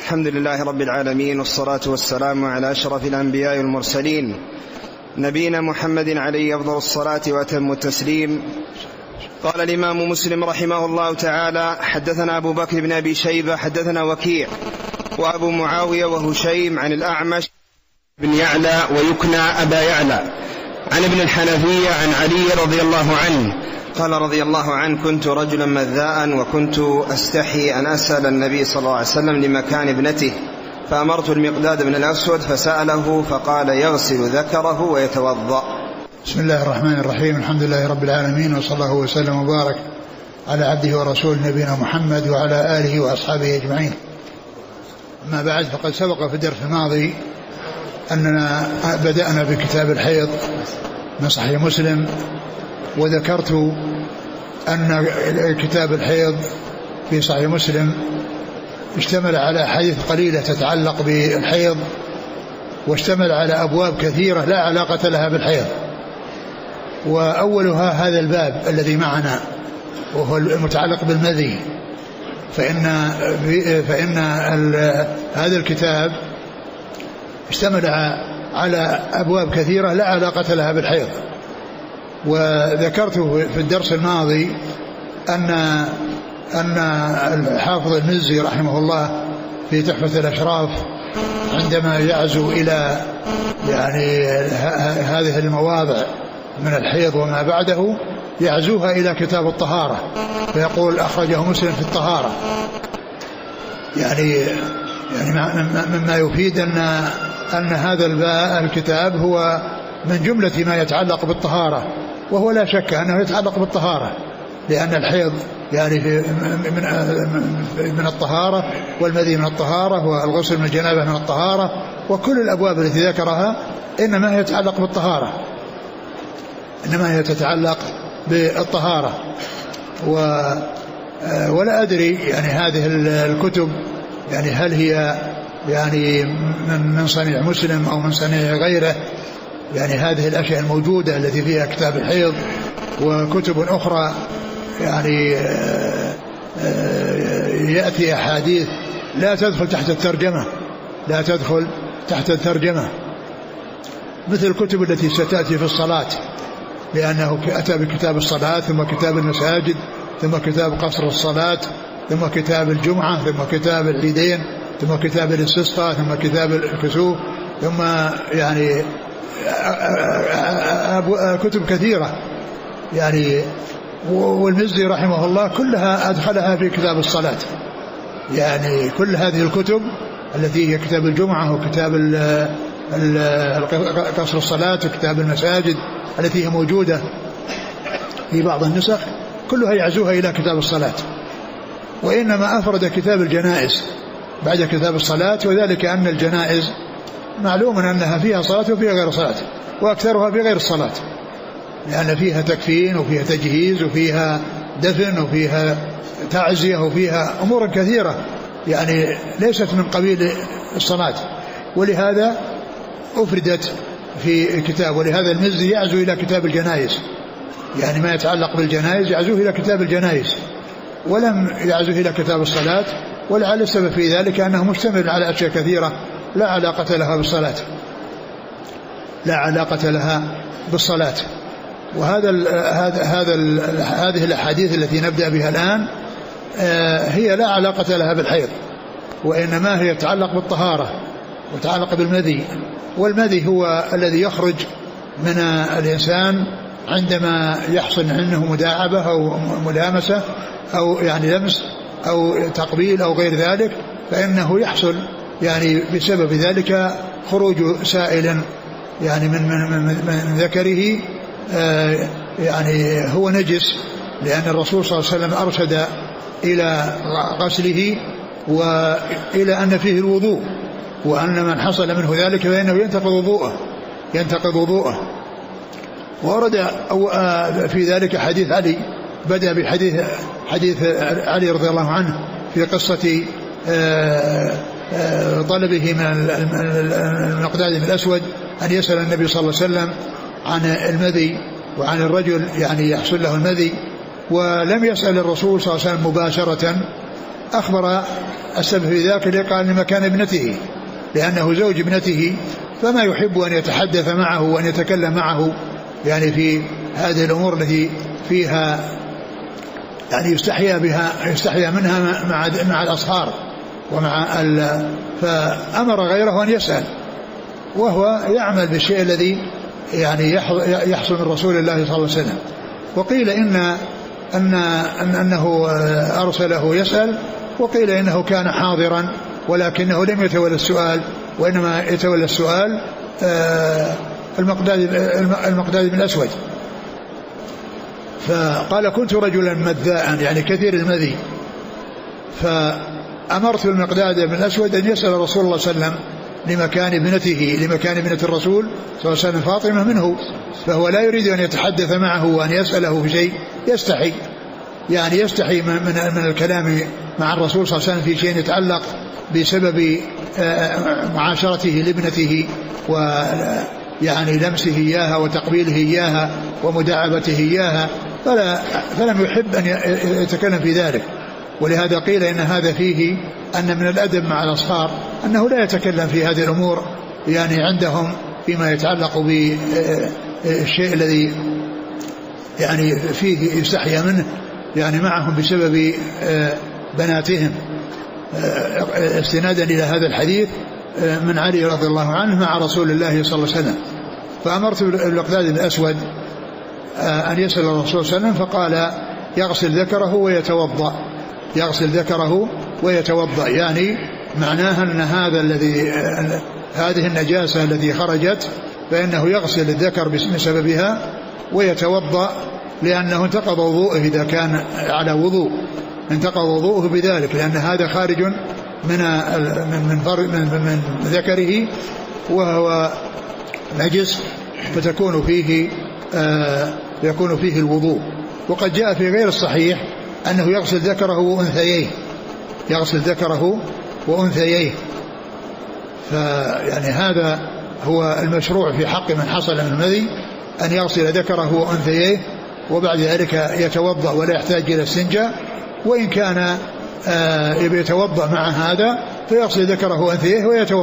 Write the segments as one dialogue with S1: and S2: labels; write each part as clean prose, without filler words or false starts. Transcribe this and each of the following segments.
S1: الحمد لله رب العالمين، والصلاة والسلام على أشرف الأنبياء والمرسلين، نبينا محمد عليه أفضل الصلاة وأتم التسليم. قال الإمام مسلم رحمه الله تعالى: حدثنا أبو بكر بن أبي شيبة حدثنا وكيع وأبو معاوية وهشيم عن الأعمش بن يعلى ويكنى أبا يعلى عن ابن الحنفية عن علي رضي الله عنه قال رضي الله عنه: كنت رجلا مذاء وكنت أستحي أن أسأل النبي صلى الله عليه وسلم لمكان ابنته، فأمرت المقداد بن الأسود فسأله فقال: يغسل ذكره ويتوضأ.
S2: بسم الله الرحمن الرحيم. الحمد لله رب العالمين، وصلى الله وسلم وبارك على عبده ورسوله نبينا محمد وعلى آله وأصحابه أجمعين. أما بعد، فقد سبق في الدرس الماضي أننا بدأنا بكتاب الحيض من صحيح مسلم، وذكرت أن كتاب الحيض في صحيح مسلم اشتمل على أحاديث قليلة تتعلق بالحيض، واشتمل على أبواب كثيرة لا علاقة لها بالحيض، وأولها هذا الباب الذي معنا وهو المتعلق بالمذي، فإن هذا الكتاب اشتمل على أبواب كثيرة لا علاقة لها بالحيض. وذكرت في الدرس الماضي أن الحافظ المزي رحمه الله في تحفة الأشراف عندما يعزو إلى هذه المواضع من الحيض وما بعده يعزوها إلى كتاب الطهارة، فيقول: أخرجه مسلم في الطهارة، يعني مما يفيد أن هذا الكتاب هو من جملة ما يتعلق بالطهارة، وهو لا شك أنه يتعلق بالطهارة، لأن الحيض يعني من الطهارة، والمذي من الطهارة، والغسل من الجنابة من الطهارة، وكل الأبواب التي ذكرها إنما هي تتعلق بالطهارة، إنما هي تتعلق بالطهارة. ولا أدري يعني هذه الكتب يعني هل هي يعني من صنيع مسلم أو من صنيع غيره، يعني هذه الأشياء الموجودة التي فيها كتاب الحيض وكتب أخرى يعني يأتي أحاديث لا تدخل تحت الترجمة، مثل الكتب التي ستأتي في الصلاة، لأنه أتى بكتاب الصلاة، ثم كتاب المساجد، ثم كتاب قصر الصلاة، ثم كتاب الجمعة، ثم كتاب العيدين، ثم كتاب الاستسقاء، ثم كتاب الكسوف، ثم يعني كتب كثيرة يعني. والمزي رحمه الله كلها أدخلها في كتاب الصلاة، يعني كل هذه الكتب التي هي كتاب الجمعة وكتاب قصر الصلاة وكتاب المساجد التي هي موجودة في بعض النسخ كلها يعزوها إلى كتاب الصلاة، وإنما أفرد كتاب الجنائز بعد كتاب الصلاة، وذلك أن الجنائز معلوم أنها فيها صلاة وفيها غير صلاة، وأكثرها في غير الصلاة، لأن فيها تكفين وفيها تجهيز وفيها دفن وفيها تعزية وفيها أمور كثيرة يعني ليست من قبيل الصلاة، ولهذا أفردت في كتاب. ولهذا المزي يعزو إلى كتاب الجنائز، يعني ما يتعلق بالجنائز يعزوه إلى كتاب الجنائز، ولم يعزوه إلى كتاب الصلاة، ولعل السبب في ذلك أنه مشتمل على أشياء كثيرة لا علاقة لها بالصلاة. هذه الأحاديث التي نبدأ بها الآن هي لا علاقة لها بالحيض، وإنما هي تتعلق بالطهارة وتتعلق بالمذي. والمذي هو الذي يخرج من الإنسان عندما يحصل عنه مداعبة أو ملامسة أو يعني لمس أو تقبيل أو غير ذلك، فإنه يحصل يعني بسبب ذلك خروج سائل يعني من ذكره، يعني هو نجس، لأن الرسول صلى الله عليه وسلم أرشد إلى غسله وإلى أن فيه الوضوء، وأن من حصل منه ذلك فإنه ينتقض وضوءه. ورد في ذلك حديث علي، بدأ بحديث علي رضي الله عنه في قصة طلبه من المقداد بن الأسود أن يسأل النبي صلى الله عليه وسلم عن المذي وعن الرجل يعني يحصل له المذي، ولم يسأل الرسول صلى الله عليه وسلم مباشرة، أخبر السبب في ذاك اللي قال لمكان ابنته، لأنه زوج ابنته، فما يحب أن يتحدث معه وأن يتكلم معه يعني في هذه الأمور التي فيها يعني يستحيا منها مع الأصهار فأمر غيره أن يسأل، وهو يعمل بالشيء الذي يعني يحصل من رسول الله صلى الله عليه وسلم. وقيل أنه أرسله يسأل، وقيل إنه كان حاضرا ولكنه لم يتولى السؤال، وإنما يتولى السؤال المقداد بن الأسود. فقال كنت رجلا مذاء يعني كثير المذي، فأمرت المقداد بن الأسود أن يسأل رسول الله صلى الله عليه وسلم لمكان ابنة الرسول صلى الله عليه وسلم فاطمة منه، فهو لا يريد أن يتحدث معه وأن يسأله في شيء، يستحي من الكلام مع الرسول صلى الله عليه وسلم في شيء يتعلق بسبب معاشرته لابنته ويعني لمسه إياها وتقبيله إياها ومداعبته إياها، فلم يحب أن يتكلم في ذلك. ولهذا قيل إن هذا فيه أن من الأدب مع الأصهار أنه لا يتكلم في هذه الأمور يعني عندهم فيما يتعلق بالشيء الذي يعني فيه يستحيا منه يعني معهم بسبب بناتهم، استنادا إلى هذا الحديث من علي رضي الله عنه مع رسول الله صلى الله عليه وسلم. فأمرت المقداد بن الأسود أن يسأل الرسول صلى الله عليه وسلم، فقال يغسل ذكره ويتوضأ يعني معناها أن هذه النجاسة التي خرجت فإنه يغسل الذكر بسببها ويتوضأ، لأنه انتقض وضوءه إذا كان على وضوء، انتقض وضوءه بذلك، لأن هذا خارج من ذكره وهو نجس، فتكون فيه الوضوء. وقد جاء في غير الصحيح أنه يغسل ذكره وأنثييه، فيعني هذا هو المشروع في حق من حصل من المذي، أن يغسل ذكره وأنثييه وبعد ذلك يتوضأ ولا يحتاج إلى استنجاء. وإن كان يتوضأ مع هذا فيغسل ذكره وأنثييه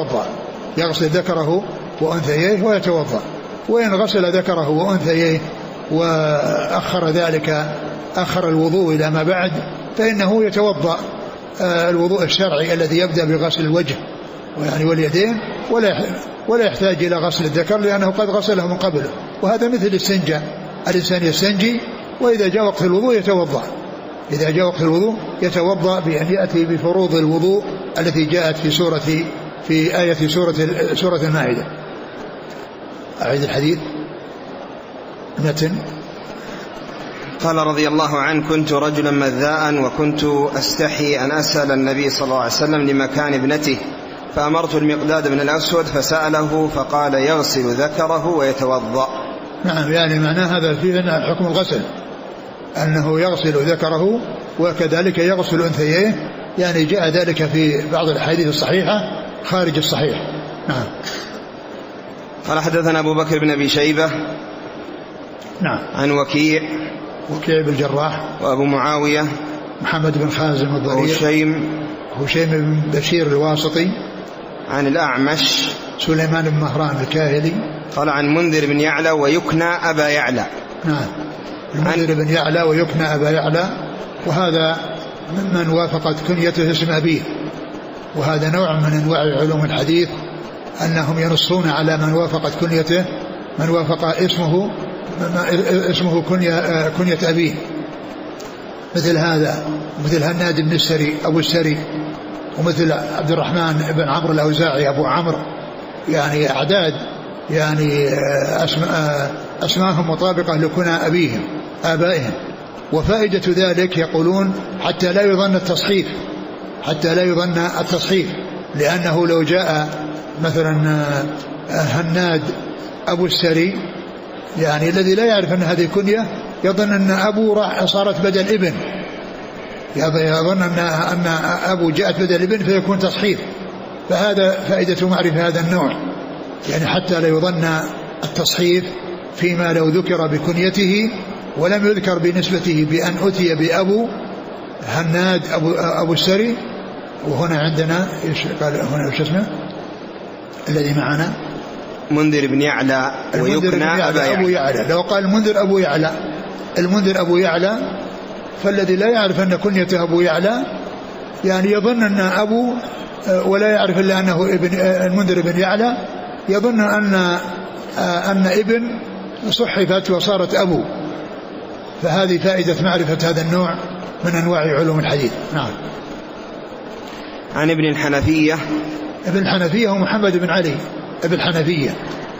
S2: ويتوضأ، وإن غسل ذكره وأنثييه وأخر الوضوء إلى ما بعد فإنه يتوضأ الوضوء الشرعي الذي يبدأ بغسل الوجه يعني واليدين، ولا يحتاج إلى غسل الذكر لأنه قد غسله من قبله. وهذا مثل الاستنجاء، الإنسان يستنجي وإذا جاء وقت الوضوء يتوضأ بأن يأتي بفروض الوضوء التي جاءت في آية سورة المائدة. أعيد الحديث متن.
S1: قال رضي الله عنه كنت رجلا مذاء وكنت أستحي أن أسأل النبي صلى الله عليه وسلم لمكان ابنته، فأمرت المقداد بن الأسود فسأله فقال يغسل ذكره ويتوضأ.
S2: نعم، يعني معناه هذا فيه حكم الغسل، أنه يغسل ذكره وكذلك يغسل أنثييه، يعني جاء ذلك في بعض الحديث الصحيحة خارج الصحيح. نعم.
S1: قال حدثنا أبو بكر بن أبي شيبة
S2: نعم
S1: عن وكيع
S2: بن الجراح،
S1: وأبو معاوية
S2: محمد بن خازم الضرير، هشيم بن بشير الواسطي،
S1: عن الأعمش
S2: سليمان بن مهران الكاهلي.
S1: قال عن منذر بن يعلى ويكنى أبا يعلى.
S2: نعم، منذر بن يعلى ويكنى أبا يعلى، وهذا ممن وافقت كنيته اسم أبيه، وهذا نوع من أنواع علوم الحديث أنهم ينصون على من وافقت كنيته، من وافق اسمه كنية أبيه، مثل هذا، مثل هناد بن السري أبو السري، ومثل عبد الرحمن بن عمرو الأوزاعي أبو عمرو، يعني أعداد يعني أسماءهم مطابقة لكنى آبائهم. وفائدة ذلك يقولون حتى لا يظن التصحيف، لأنه لو جاء مثلا هناد أبو السري يعني الذي لا يعرف أن هذه كنية يظن أن أبو صارت بدل ابن، يظن أن أبو جاءت بدل ابن فيكون تصحيف. فهذا فائدة معرفة هذا النوع، يعني حتى لا يظن التصحيف فيما لو ذكر بكنيته ولم يذكر بنسبته بأن أتي بأبو، هناد أبو السري. وهنا عندنا قال هنا وش اسمه الذي معنا؟
S1: منذر بن يعلى ويكنى
S2: أبو يعلى. لو قال المنذر أبو يعلى فالذي لا يعرف أن كنيته أبو يعلى يعني يظن أن أبو ولا يعرف إلا أنه ابن المنذر بن يعلى، يظن أن ابن صحفت وصارت أبو. فهذه فائدة معرفة هذا النوع من أنواع علوم الحديث. نعم.
S1: عن ابن الحنفية.
S2: ابن الحنفية هو محمد بن علي ابن الحنفية،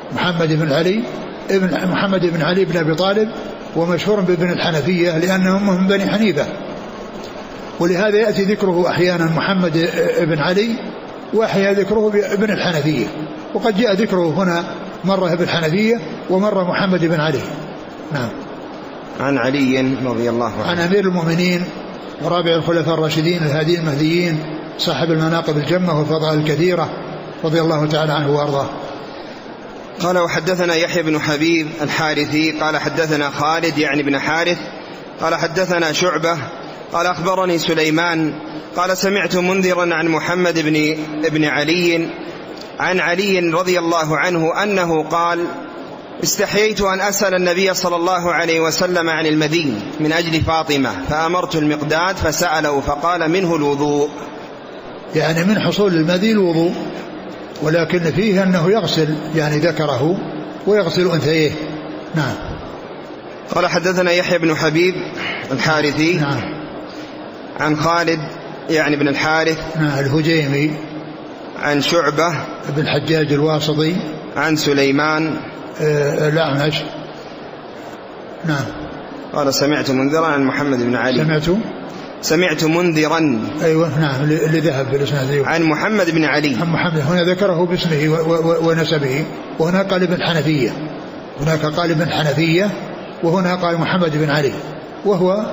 S2: محمد بن علي بن أبي طالب، ومشهور بابن الحنفية لأنهم من بني حنيفة، ولهذا يأتي ذكره أحيانا محمد بن علي وأحيانا ذكره ابن الحنفية، وقد جاء ذكره هنا مرة ابن الحنفية ومرة محمد بن علي. نعم.
S1: عن علي رضي الله عنه،
S2: عن أمير المؤمنين ورابع الخلفاء الراشدين الهادين المهديين صاحب المناقب الجمة والفضائل الكثيرة رضي الله تعالى عنه وأرضاه.
S1: قال وحدثنا يحيى بن حبيب الحارثي قال حدثنا خالد يعني بن حارث قال حدثنا شعبة قال أخبرني سليمان قال سمعت منذرا عن محمد بن علي عن علي رضي الله عنه أنه قال استحييت أن أسأل النبي صلى الله عليه وسلم عن المذي من أجل فاطمة فأمرت المقداد فسأله فقال منه الوضوء،
S2: يعني من حصول المذي الوضوء، ولكن فيه أنه يغسل يعني ذكره ويغسل أنثيه. نعم.
S1: قال حدثنا يحيى بن حبيب الحارثي.
S2: نعم.
S1: عن خالد يعني بن الحارث.
S2: نعم الهجيمي.
S1: عن شعبة
S2: بن الحجاج الواسطي.
S1: عن سليمان
S2: الأعمش. نعم.
S1: قال سمعت منذرا عن محمد بن علي. سمعت منذرا.
S2: أيوة نعم اللي ذهب بالإسناد.
S1: عن محمد بن علي.
S2: عن محمد هنا ذكره باسمه ونسبه، وهنا قال ابن حنفية، هناك قال ابن حنفية وهنا قال محمد بن علي، وهو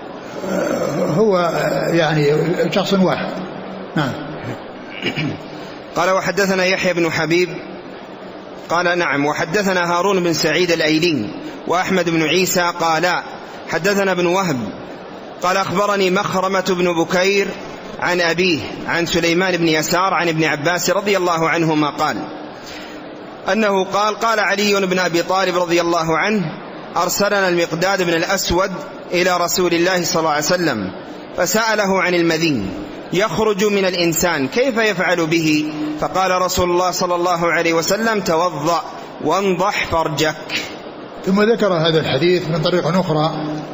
S2: يعني شخص واحد. نعم.
S1: قال وحدثنا يحيى بن حبيب قال نعم وحدثنا هارون بن سعيد الأيلي وأحمد بن عيسى قالا حدثنا ابن وهب قال أخبرني مخرمة بن بكير عن أبيه عن سليمان بن يسار عن ابن عباس رضي الله عنهما قال أنه قال علي بن أبي طالب رضي الله عنه أرسلنا المقداد بن الأسود إلى رسول الله صلى الله عليه وسلم فسأله عن المذي يخرج من الإنسان كيف يفعل به؟ فقال رسول الله صلى الله عليه وسلم توضأ وانضح فرجك.
S2: ثم ذكر هذا الحديث من طريق أخرى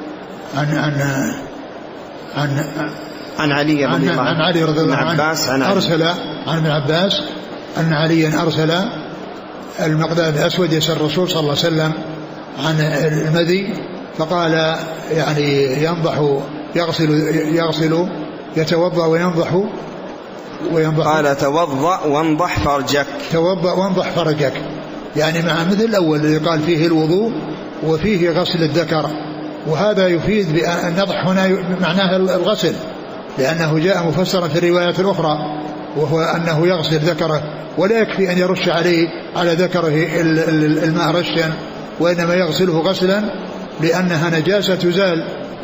S2: عن علي رضي الله عنه أرسل عن ابن عباس أن عليا أرسل المقداد الأسود يسأل الرسول صلى الله عليه وسلم عن المذي، فقال يعني ينضح يغسل يتوضأ وينضح
S1: قال توضأ وانضح فرجك.
S2: توضأ وانضح فرجك يعني مع مثل الأول اللي قال فيه الوضوء وفيه غسل الذكر، وهذا يفيد بأن النضح هنا معناه الغسل، لأنه جاء مفسرا في الروايات الأخرى وهو أنه يغسل ذكره، ولا يكفي أن يرش على ذكره الماء رشا، وإنما يغسله غسلا لأنها نجاسة تزال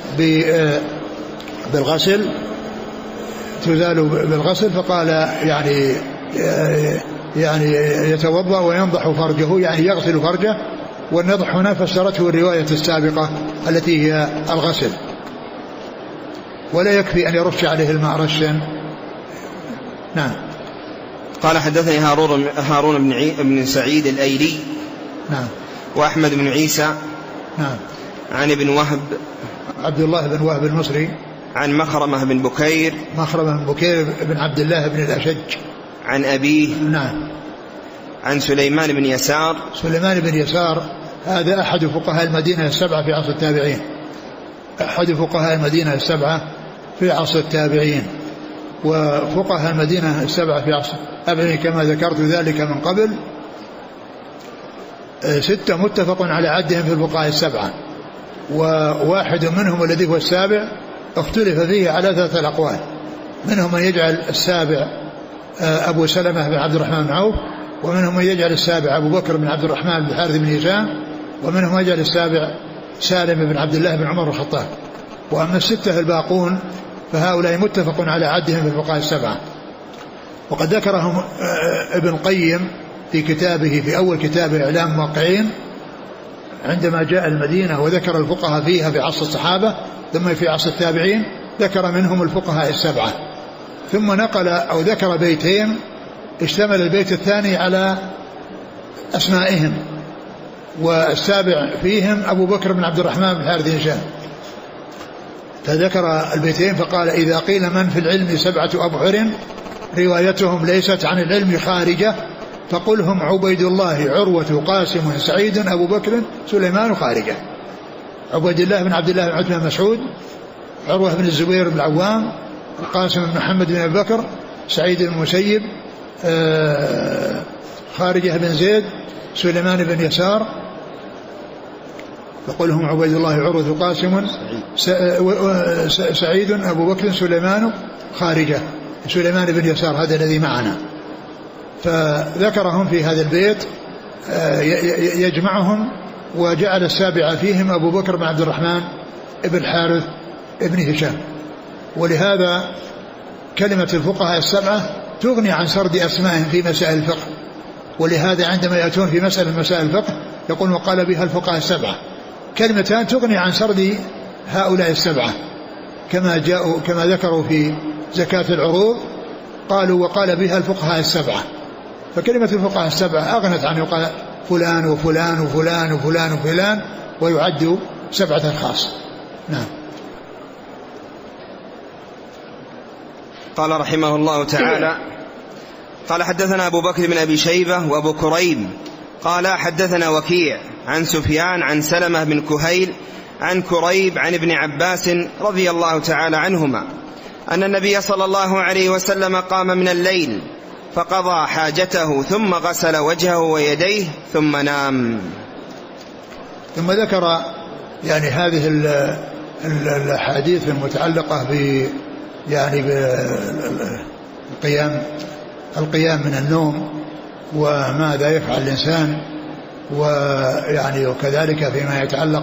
S2: بالغسل فقال يعني يتوضأ وينضح فرجه يعني يغسل فرجه، والنضح هنا فسرته الرواية السابقة التي هي الغسل، ولا يكفي أن يرش عليه الماء رشا. نعم.
S1: قال حدثني هارون بن سعيد الأيلي.
S2: نعم.
S1: وأحمد بن عيسى.
S2: نعم.
S1: عن ابن وهب
S2: عبد الله بن وهب المصري.
S1: عن مخرمة بن بكير
S2: بن عبد الله بن الأشج.
S1: عن أبيه.
S2: نعم.
S1: عن سليمان بن يسار.
S2: سليمان بن يسار هذا أحد فقهاء المدينة السبعة في عصر التابعين، أحد فقهاء المدينة السبعة في عصر التابعين، وفقهاء المدينة السبعة في عصر التابعين كما ذكرت ذلك من قبل 6 متفق على عدهم في الفقهاء السبعة، وواحد منهم الذي هو السابع اختلف فيه على 3 الأقوال، منهم من يجعل السابع أبو سلمة بن عبد الرحمن بن عوف، ومنهم من يجعل السابع أبو بكر بن عبد الرحمن بن الحارث بن هشام، ومنهم من يجعل السابع سالم بن عبد الله بن عمر الخطاب. وأما 6 الباقون فهؤلاء متفق على عدهم في الفقهاء السبعة. وقد ذكرهم ابن القيم في كتابه في أول كتاب إعلام الموقعين عندما جاء المدينة وذكر الفقهاء فيها في عصر الصحابة ثم في عصر التابعين، ذكر منهم الفقهاء السبعة، ثم نقل أو ذكر بيتين اشتمل البيت الثاني على أسمائهم، والسابع فيهم أبو بكر بن عبد الرحمن بن الحارث بن هشام، فذكر البيتين فقال: إذا قيل من في العلم 7 أبحر روايتهم ليست عن العلم خارجة فقل هم عبيد الله عروة قاسم سعيد أبو بكر سليمان خارجة. عبيد الله بن عبد الله بن عتبة بن مسعود، عروة بن الزبير بن العوام، القاسم بن محمد بن أبي بكر، سعيد بن المسيب، خارجة بن زيد، سليمان بن يسار، فقل هم عبيد الله عروة قاسم سعيد أبو بكر سليمان خارجة، سليمان بن يسار هذا الذي معنا. فذكرهم في هذا البيت يجمعهم، وجعل السابع فيهم أبو بكر بن عبد الرحمن ابن الحارث ابن هشام. ولهذا كلمة الفقهاء السبعة تغني عن سرد أسمائهم في مسائل الفقه، ولهذا عندما يأتون في مسائل الفقه يقول وقال بها الفقهاء السبعة، كلمتان تغني عن سرد هؤلاء السبعة، كما ذكروا في زكاة العروض قالوا وقال بها الفقهاء السبعة، فكلمة الفقهاء السبعة أغنت عن يقال فلان وفلان وفلان وفلان وفلان ويعد 7 أشخاص. نعم.
S1: قال رحمه الله تعالى: قال حدثنا أبو بكر بن أبي شيبة وأبو كريب قال حدثنا وكيع عن سفيان عن سلمة بن كهيل عن كريب عن ابن عباس رضي الله تعالى عنهما أن النبي صلى الله عليه وسلم قام من الليل فقضى حاجته ثم غسل وجهه ويديه ثم نام.
S2: ثم ذكر يعني هذه الحديث المتعلقة بالقيام من النوم وماذا يفعل الإنسان، ويعني وكذلك فيما يتعلق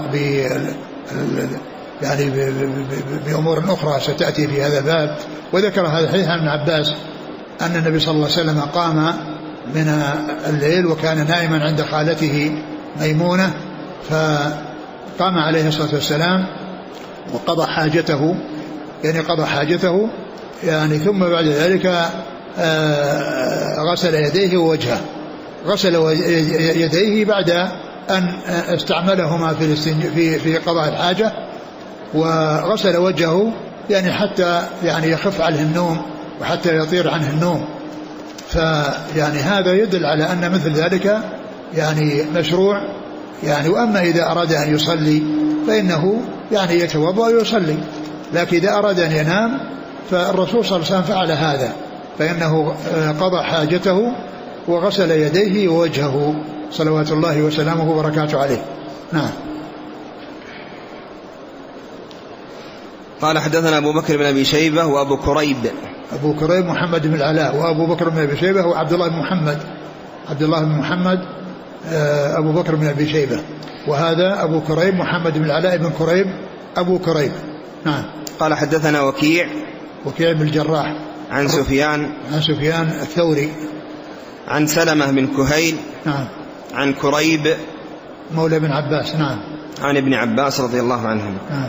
S2: بأمور أخرى ستأتي في هذا الباب. وذكر هذا الحديث عن ابن عباس أن النبي صلى الله عليه وسلم قام من الليل وكان نائما عند خالته ميمونة، فقام عليه الصلاة والسلام وقضى حاجته، يعني ثم بعد ذلك غسل يديه ووجهه، غسل يديه بعد أن استعملهما في قضاء الحاجة، وغسل وجهه يعني حتى يعني يخف عنه النوم وحتى يطير عنه النوم. فيعني هذا يدل على أن مثل ذلك يعني مشروع يعني. وأما إذا أراد أن يصلي فإنه يعني يتوضأ ويصلي، لكن إذا أراد أن ينام فالرسول صلى الله عليه وسلم فعل هذا، فإنه قضى حاجته وغسل يديه ووجهه صلوات الله وسلامه وبركاته عليه. نعم.
S1: قال حدثنا أبو بكر بن أبي شيبة وأبو كريب.
S2: أبو كريب محمد بن العلاء، وأبو بكر بن أبي شيبة هو عبد الله بن محمد أبو بكر بن أبي شيبة، وهذا أبو كريب محمد بن العلاء بن كريب أبو كريب. نعم.
S1: قال حدثنا وكيع
S2: بن الجراح
S1: عن سفيان
S2: الثوري
S1: عن سلمة بن كهيل.
S2: نعم.
S1: عن كريب
S2: مولى بن عباس. نعم.
S1: عن ابن عباس رضي الله عنهم.
S2: نعم.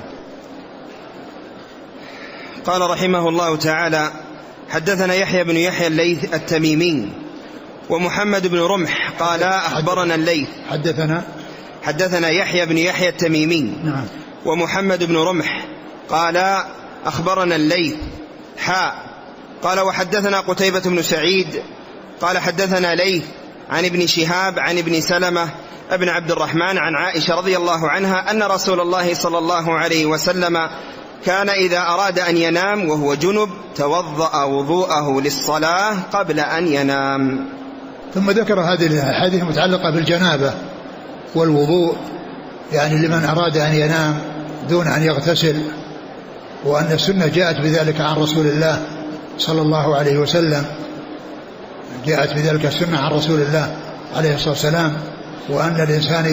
S1: قال رحمه الله تعالى: حدثنا يحيى بن يحيى الليث التميمي ومحمد بن رمح قال أخبرنا الليث. حدثنا يحيى بن يحيى التميمي.
S2: نعم.
S1: ومحمد بن رمح قال أخبرنا الليث قال وحدثنا قتيبة بن سعيد قال حدثنا ليث عن ابن شهاب عن ابن سلمة ابن عبد الرحمن عن عائشة رضي الله عنها أن رسول الله صلى الله عليه وسلم كان إذا أراد أن ينام وهو جنب توضأ وضوءه للصلاة قبل أن ينام.
S2: ثم ذكر هذه الحديث المتعلقة بالجنابة والوضوء، يعني لمن أراد أن ينام دون أن يغتسل، وأن السنة جاءت بذلك عن رسول الله صلى الله عليه وسلم، جاءت بذلك السنة عن رسول الله عليه الصلاة والسلام، وأن الإنسان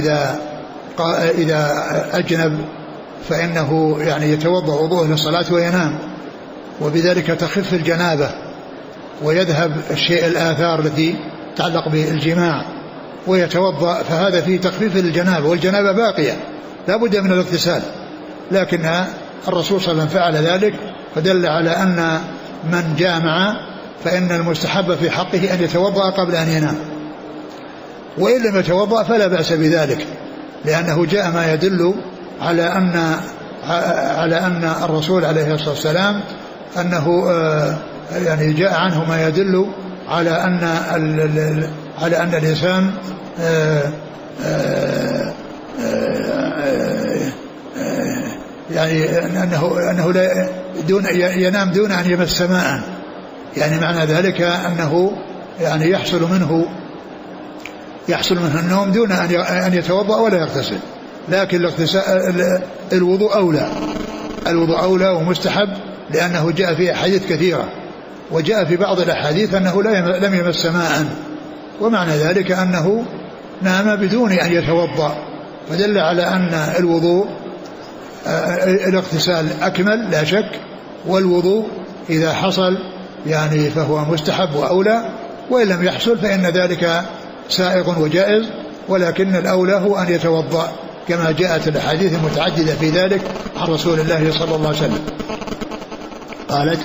S2: إذا أجنب فإنه يعني يتوضأ وضوءه للصلاة وينام، وبذلك تخف الجنابة ويذهب الشيء الآثار التي تتعلق بالجماع ويتوضأ، فهذا فيه تخفيف الجنابة، والجنابة باقية لا بد من الاغتسال، لكن الرسول صلى الله عليه وسلم فعل ذلك، فدل على أن من جامع فإن المستحب في حقه أن يتوضأ قبل أن ينام، وإن لم يتوضأ فلا بأس بذلك، لأنه جاء ما يدل على أن الرسول عليه الصلاة والسلام أنه يعني جاء عنه ما يدل على أن الإنسان يعني أنه لا ينام دون أن يمس ماء، يعني معنى ذلك أنه يعني يحصل منه النوم دون أن يتوضأ ولا يغتسل، لكن الوضوء أولى ومستحب، لأنه جاء في أحاديث كثيرة، وجاء في بعض الأحاديث أنه لم يمس ماء، ومعنى ذلك أنه نام بدون أن يتوضأ، فدل على أن الوضوء الاغتسال أكمل لا شك، والوضوء إذا حصل يعني فهو مستحب وأولى، وإن لم يحصل فإن ذلك سائغ وجائز، ولكن الأولى هو أن يتوضأ كما جاءت الأحاديث المتعددة في ذلك عن رسول الله صلى الله عليه وسلم. قالت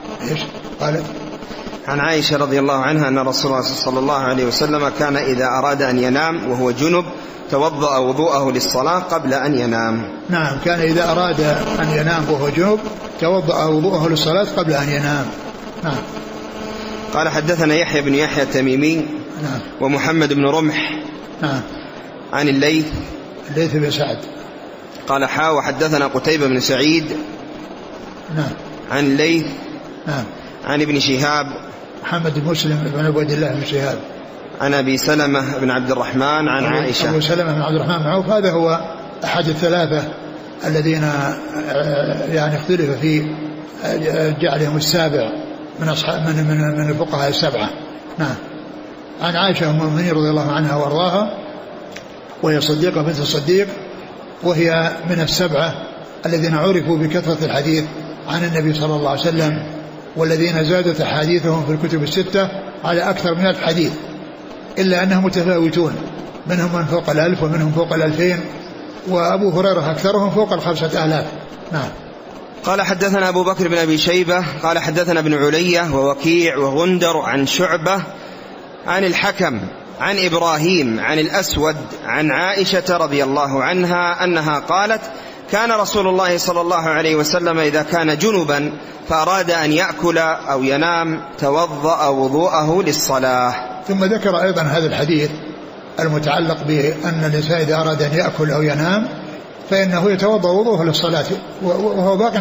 S1: عن عائشة رضي الله عنها أن رسول الله صلى الله عليه وسلم كان إذا أراد أن ينام وهو جنب توضأ وضوءه للصلاة قبل أن ينام.
S2: نعم، كان إذا أراد أن ينام وهو جنب توضأ وضوءه للصلاة قبل أن ينام. نعم.
S1: قال حدثنا يحيى بن يحيى التميمي.
S2: نعم.
S1: ومحمد بن رمح.
S2: نعم.
S1: عن الليث
S2: بن سعد.
S1: قال وحدثنا قتيبة بن سعيد.
S2: نعم.
S1: عن الليث.
S2: نعم.
S1: عن ابن شهاب
S2: محمد بن مسلم بن عبد الله بن شهاب.
S1: عن أبي سلمة بن عبد الرحمن عن عائشة.
S2: أبو سلمة بن عبد الرحمن بن عوف هذا هو أحد الثلاثة الذين يعني اختلف في جعلهم السابع من أصحاب من الفقهاء السبعة. نعم. عن عائشة أم المؤمنين رضي الله عنها وأرضاها، وهي صديقة بنت الصديق، وهي من السبعة الذين عرفوا بكثرة الحديث عن النبي صلى الله عليه وسلم، والذين زادت أحاديثهم في الكتب الستة على أكثر من 1000 حديث، إلا أنهم متفاوتون، منهم من فوق 1000 ومنهم فوق 2000، وأبو هريرة أكثرهم فوق 5000. نعم.
S1: قال حدثنا أبو بكر بن أبي شيبة قال حدثنا ابن علية ووكيع وغندر عن شعبة عن الحكم عن إبراهيم عن الأسود عن عائشة رضي الله عنها أنها قالت كان رسول الله صلى الله عليه وسلم إذا كان جنبا فأراد أن يأكل أو ينام توضأ وضوءه للصلاة.
S2: ثم ذكر أيضا هذا الحديث المتعلق بأن الإنسان إذا أراد أن يأكل أو ينام فإنه يتوضأ وضوءه للصلاة وهو باق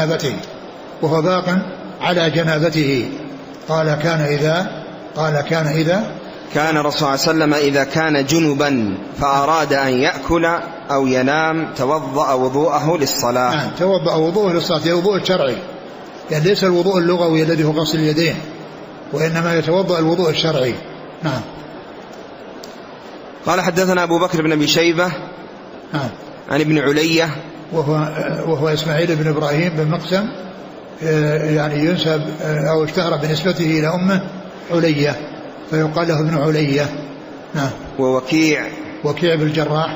S2: على جنابته. قال كان
S1: الرسول صلى الله عليه وسلم إذا كان جنبا فأراد أن يأكل أو ينام توضأ وضوءه للصلاة.
S2: نعم، توضأ وضوءه للصلاة، الوضوء الشرعي، يعني ليس الوضوء اللغوي الذي هو غسل اليدين، وإنما يتوضأ الوضوء الشرعي. نعم.
S1: قال حدثنا أبو بكر بن أبي شيبة.
S2: نعم.
S1: عن ابن علية
S2: وهو إسماعيل بن إبراهيم بن مقسم، يعني ينسب أو اشتهر بنسبته إلى أمه علية، فيقال له ابن علية. نعم.
S1: ووكيع
S2: بالجراح.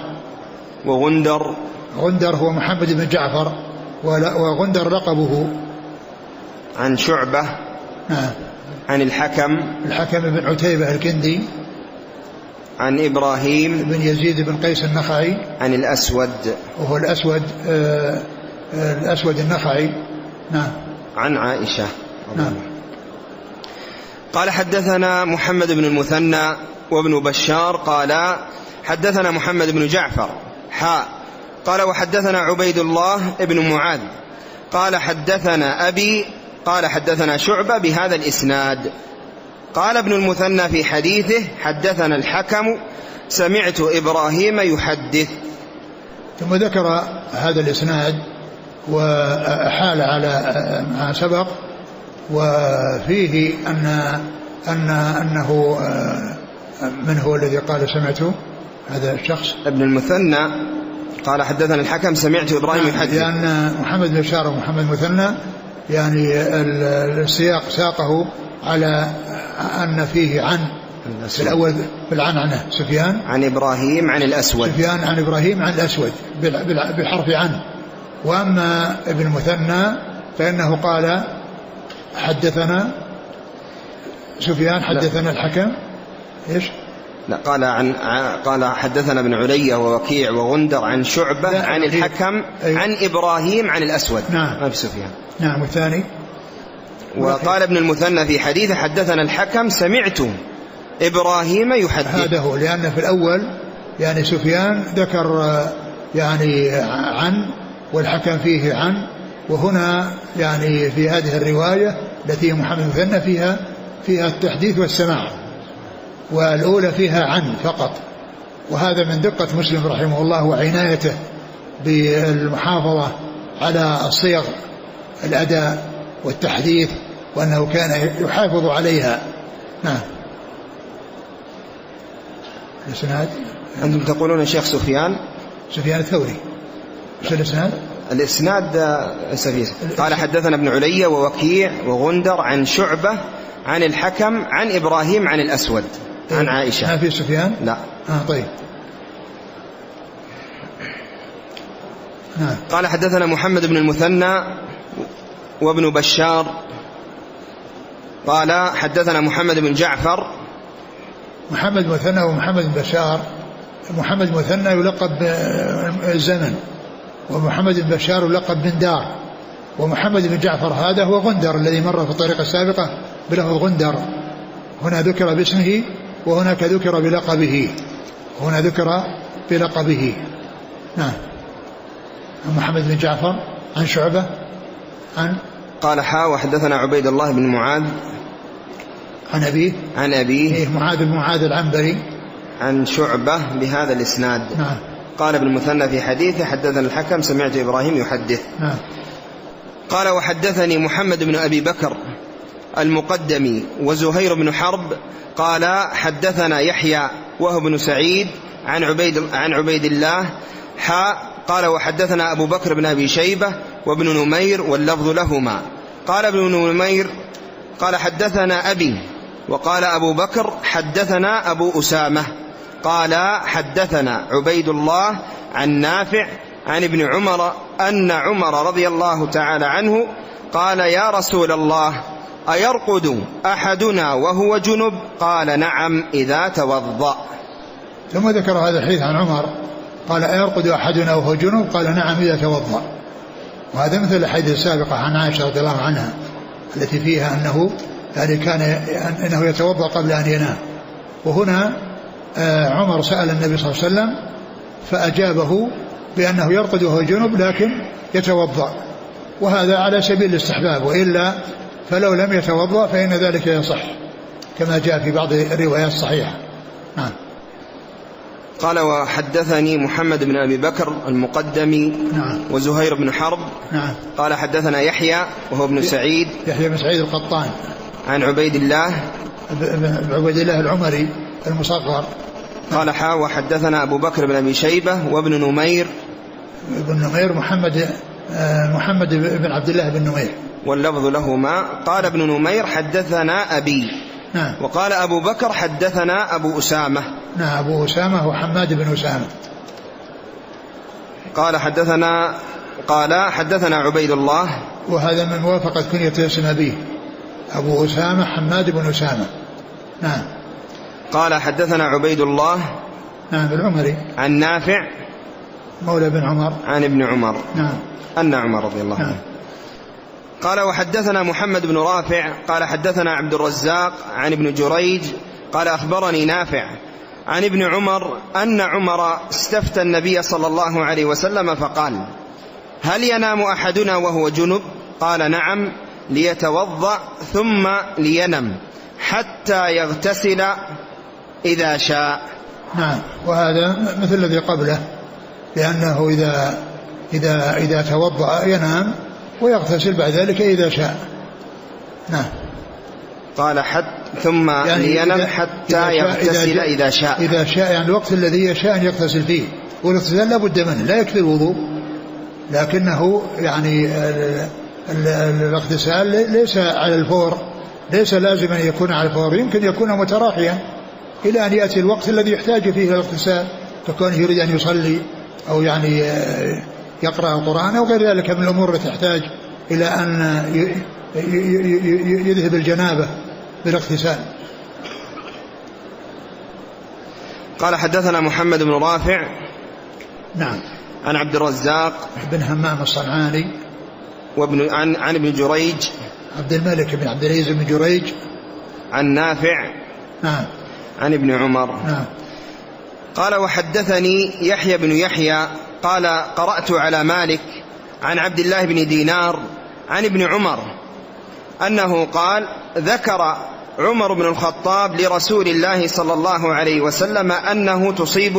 S1: وغندر
S2: هو محمد بن جعفر، وغندر لقبه.
S1: عن شعبة.
S2: نعم.
S1: عن الحكم
S2: بن عتيبة الكندي.
S1: عن إبراهيم
S2: بن يزيد بن قيس النخعي.
S1: عن الأسود
S2: وهو الأسود النخعي. نعم.
S1: عن عائشة.
S2: نعم.
S1: قال حدثنا محمد بن المثنى وابن بشار قال حدثنا محمد بن جعفر قال وحدثنا عبيد الله ابن معاذ قال حدثنا أبي قال حدثنا شعبة بهذا الإسناد. قال ابن المثنى في حديثه حدثنا الحكم سمعت إبراهيم يحدث.
S2: ثم ذكر هذا الإسناد وحال على ما سبق، وفيه أنه من هو الذي قال سمعته هذا الشخص؟
S1: ابن المثنى قال حدثنا الحكم سمعت إبراهيم يحدث،
S2: لأن محمد بن بشار ومحمد المثنى يعني السياق ساقه على أن فيه عن في الأول بالعنعنة سفيان
S1: عن إبراهيم عن الأسود،
S2: سفيان عن إبراهيم عن الأسود بالحرف عن. وأما ابن المثنى فإنه قال حدثنا سفيان حدثنا الحكم إيش؟
S1: لا قال حدثنا ابن علي ووكيع وغندر عن شعبة عن الحكم عن إبراهيم عن الأسود.
S2: نعم.
S1: ما في سفيان.
S2: نعم. والثاني
S1: وقال ابن المثنى في حديث حدثنا الحكم سمعت إبراهيم يحدث.
S2: هذا هو، لأن في الأول يعني سفيان ذكر يعني عن والحكم فيه عن، وهنا يعني في هذه الرواية التي محمد المثنى فيها التحديث والسماع، والأولى فيها عن فقط. وهذا من دقة مسلم رحمه الله وعنايته بالمحافظة على الصيغ الأداء والتحديث، وأنه كان يحافظ عليها. نعم. الإسناد
S1: أنتم تقولون شيخ سفيان
S2: الثوري. شو الإسناد؟
S1: الإسناد قال حدثنا ابن علي ووكيع وغندر عن شعبة عن الحكم عن إبراهيم عن الأسود عن عائشة.
S2: ما في سفيان؟
S1: لا.
S2: طيب. نعم.
S1: قال حدثنا محمد بن المثنى وابن بشار قال حدثنا محمد بن جعفر.
S2: محمد المثنى ومحمد بن بشار. محمد المثنى يلقب بالزمن، ومحمد بن بشار يلقب بن دار، ومحمد بن جعفر هذا هو غندر الذي مر في الطريقة السابقة بلفظ غندر. هنا ذكر باسمه وهناك ذكر بلقبه. نعم. محمد بن جعفر عن شعبة
S1: قال وحدثنا عبيد الله بن معاذ عن أبيه
S2: معاذ بن معاذ العنبري
S1: عن شعبة بهذا الإسناد.
S2: نعم.
S1: قال ابن المثنى في حديثه حدثنا الحكم سمعت إبراهيم يحدث.
S2: نعم.
S1: قال وحدثني محمد بن أبي بكر المقدمي وزهير بن حرب قال حدثنا يحيى وهو بن سعيد عن عبيد الله قال وحدثنا أبو بكر بن أبي شيبة وابن نمير واللفظ لهما. قال ابن نمير قال حدثنا أبي، وقال أبو بكر حدثنا أبو أسامة قال حدثنا عبيد الله عن نافع عن ابن عمر أن عمر رضي الله تعالى عنه قال يا رسول الله أيرقد أحدنا وهو جنب؟ قال نعم إذا توضأ.
S2: ثم ذكر هذا الحديث عن عمر قال أيرقد أحدنا وهو جنب؟ قال نعم إذا توضأ. وهذا مثل الحديث السابقة عن عائشة رضي الله عنها التي فيها أنه يعني كان أنه يتوضأ قبل أن ينام. وهنا عمر سأل النبي صلى الله عليه وسلم فأجابه بأنه يرقد وهو جنب لكن يتوضأ، وهذا على سبيل الاستحباب، وإلا فلو لم يتوضأ فإن ذلك يصح كما جاء في بعض الروايات الصحيحة. نعم.
S1: قال وحدثني محمد بن أبي بكر المقدمي.
S2: نعم.
S1: وزهير بن حرب.
S2: نعم.
S1: قال حدثنا يحيى وهو ابن سعيد
S2: يحيى بن سعيد القطان
S1: عن عبيد الله
S2: العمري المصغر.
S1: قال وحدثنا أبو بكر بن أبي شيبة وابن نمير.
S2: ابن نمير محمد بن عبد الله بن نمير
S1: واللفظ لهما. قال ابن نمير حدثنا أبي.
S2: نعم.
S1: وقال أبو بكر حدثنا أبو أسامة.
S2: نعم. أبو أسامة هو حماد بن أسامة.
S1: قال حدثنا عبيد الله،
S2: وهذا من موافقة كنية اسم أبيه أبو أسامة حماد بن أسامة. نعم.
S1: قال حدثنا عبيد الله
S2: نعم العمري
S1: عن نافع
S2: مولى بن عمر
S1: عن ابن عمر.
S2: نعم.
S1: أن عمر رضي الله عنه.
S2: نعم.
S1: قال وحدثنا محمد بن رافع قال حدثنا عبد الرزاق عن ابن جريج قال أخبرني نافع عن ابن عمر أن عمر استفتى النبي صلى الله عليه وسلم فقال هل ينام أحدنا وهو جنب؟ قال نعم، ليتوضأ ثم لينم حتى يغتسل إذا شاء.
S2: نعم. وهذا مثل الذي قبله، لأنه إذا توضأ ينام ويغتسل بعد ذلك إذا شاء. نعم.
S1: قال ثم يعني لينم حتى يغتسل إذا شاء.
S2: إذا شاء يعني الوقت الذي يشاء أن يغتسل فيه، والاغتسال لا بد منه، لا يكفي الوضوء، لكنه يعني الاغتسال ليس على الفور، ليس لازم أن يكون على الفور، يمكن يكون متراخيا إلى أن يأتي الوقت الذي يحتاج فيه الاغتسال، كونه يريد أن يصلي أو يعني يقرأ القرآن أو غير ذلك من الأمور التي تحتاج إلى أن يذهب الجنابة بالاغتسال.
S1: قال حدثنا محمد بن رافع
S2: نعم
S1: عن عبد الرزاق
S2: بن همام الصنعاني
S1: عن ابن جريج
S2: عبد الملك بن عبد العزيز بن جريج
S1: عن نافع
S2: نعم
S1: عن ابن عمر
S2: نعم.
S1: قال وحدثني يحيى بن يحيى قال قرأت على مالك عن عبد الله بن دينار عن ابن عمر أنه قال ذكر عمر بن الخطاب لرسول الله صلى الله عليه وسلم أنه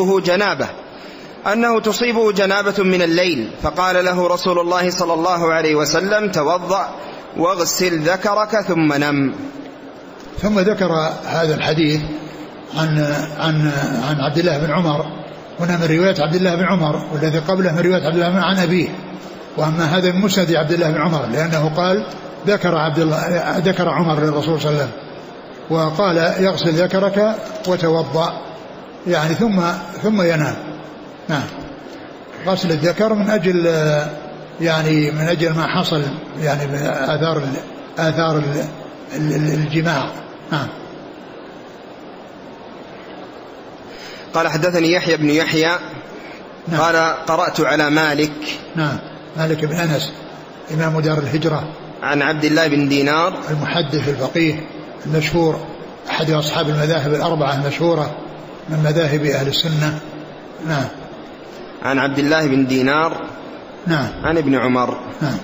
S1: تصيبه جنابة من الليل، فقال له رسول الله صلى الله عليه وسلم توضأ واغسل ذكرك ثم نم.
S2: ثم ذكر هذا الحديث عن عبد الله بن عمر، هنا من رواية عبد الله بن عمر، والذي قبله من رواية عبد الله بن عن أبيه، وأما هذا من مسند عبد الله بن عمر، لأنه قال ذكر عمر للرسول صلى الله عليه وسلم وقال يغسل ذكرك وتوضأ، يعني ثم ينام. نعم، غسل الذكر من أجل ما حصل يعني من آثار الجماع. نعم.
S1: قال حدثني يحيى بن يحيى
S2: نعم.
S1: قال قرأت على مالك
S2: نعم مالك بن أنس إمام دار الهجرة
S1: عن عبد الله بن دينار
S2: المحدث الفقيه المشهور أحد أصحاب المذاهب الأربعة المشهورة من مذاهب أهل السنة. نعم.
S1: عن عبد الله بن دينار
S2: نعم
S1: عن ابن عمر.
S2: نعم.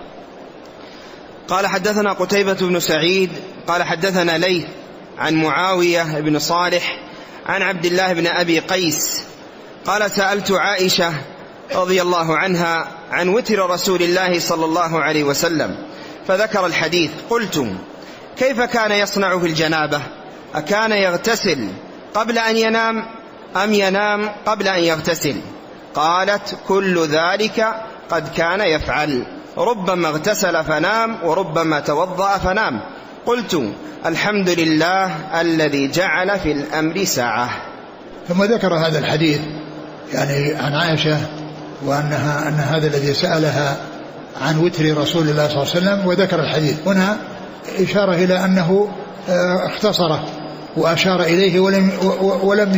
S1: قال حدثنا قتيبة بن سعيد قال حدثنا ليث عن معاوية بن صالح عن عبد الله بن أبي قيس قال سألت عائشة رضي الله عنها عن وتر رسول الله صلى الله عليه وسلم فذكر الحديث، قلت كيف كان يصنع في الجنابة؟ أكان يغتسل قبل أن ينام أم ينام قبل أن يغتسل؟ قالت كل ذلك قد كان يفعل، ربما اغتسل فنام وربما توضأ فنام. قلت الحمد لله الذي جعل في الأمر ساعة.
S2: ثم ذكر هذا الحديث يعني عن عائشة أن هذا الذي سألها عن وتر رسول الله صلى الله عليه وسلم، وذكر الحديث هنا إشارة إلى أنه اختصره وأشار إليه ولم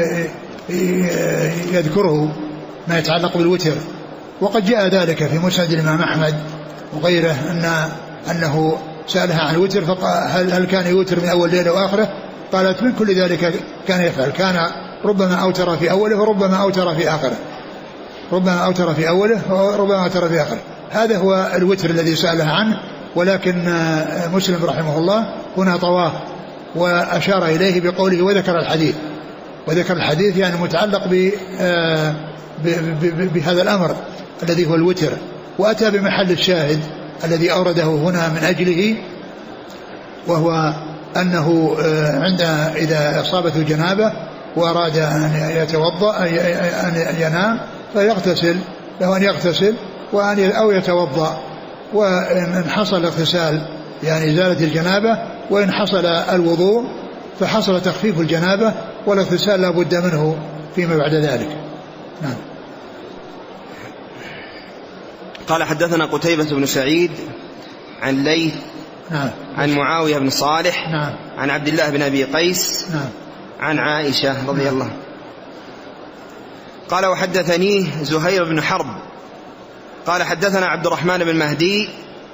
S2: يذكره ما يتعلق بالوتر، وقد جاء ذلك في مسند الإمام أحمد وغيره أنه سألها عن الوتر فقال هل كان يوتر من أول ليلة وآخره؟ قالت من كل ذلك كان يفعل، كان ربما أوتر في أوله وربما أوتر في آخره، ربما أوتر في أوله وربما أوتر في آخره. هذا هو الوتر الذي سألها عنه، ولكن مسلم رحمه الله هنا طواه وأشار إليه بقوله وذكر الحديث. وذكر الحديث يعني متعلق بهذا الأمر الذي هو الوتر، وأتى بمحل الشاهد الذي أورده هنا من أجله، وهو أنه إذا أصابته جنابة وأراد أن يتوضأ أن ينام فيغتسل، له أن يغتسل أو يتوضأ، وإن حصل الاغتسال يعني زالت الجنابة، وإن حصل الوضوء فحصل تخفيف الجنابة، والاغتسال لا بد منه فيما بعد ذلك. نعم.
S1: قال حدثنا قتيبة بن سعيد عن ليث
S2: نعم
S1: عن معاوية بن صالح
S2: نعم
S1: عن عبد الله بن أبي قيس
S2: نعم
S1: عن عائشة رضي الله. قال وحدثني زهير بن حرب قال حدثنا عبد الرحمن بن مهدي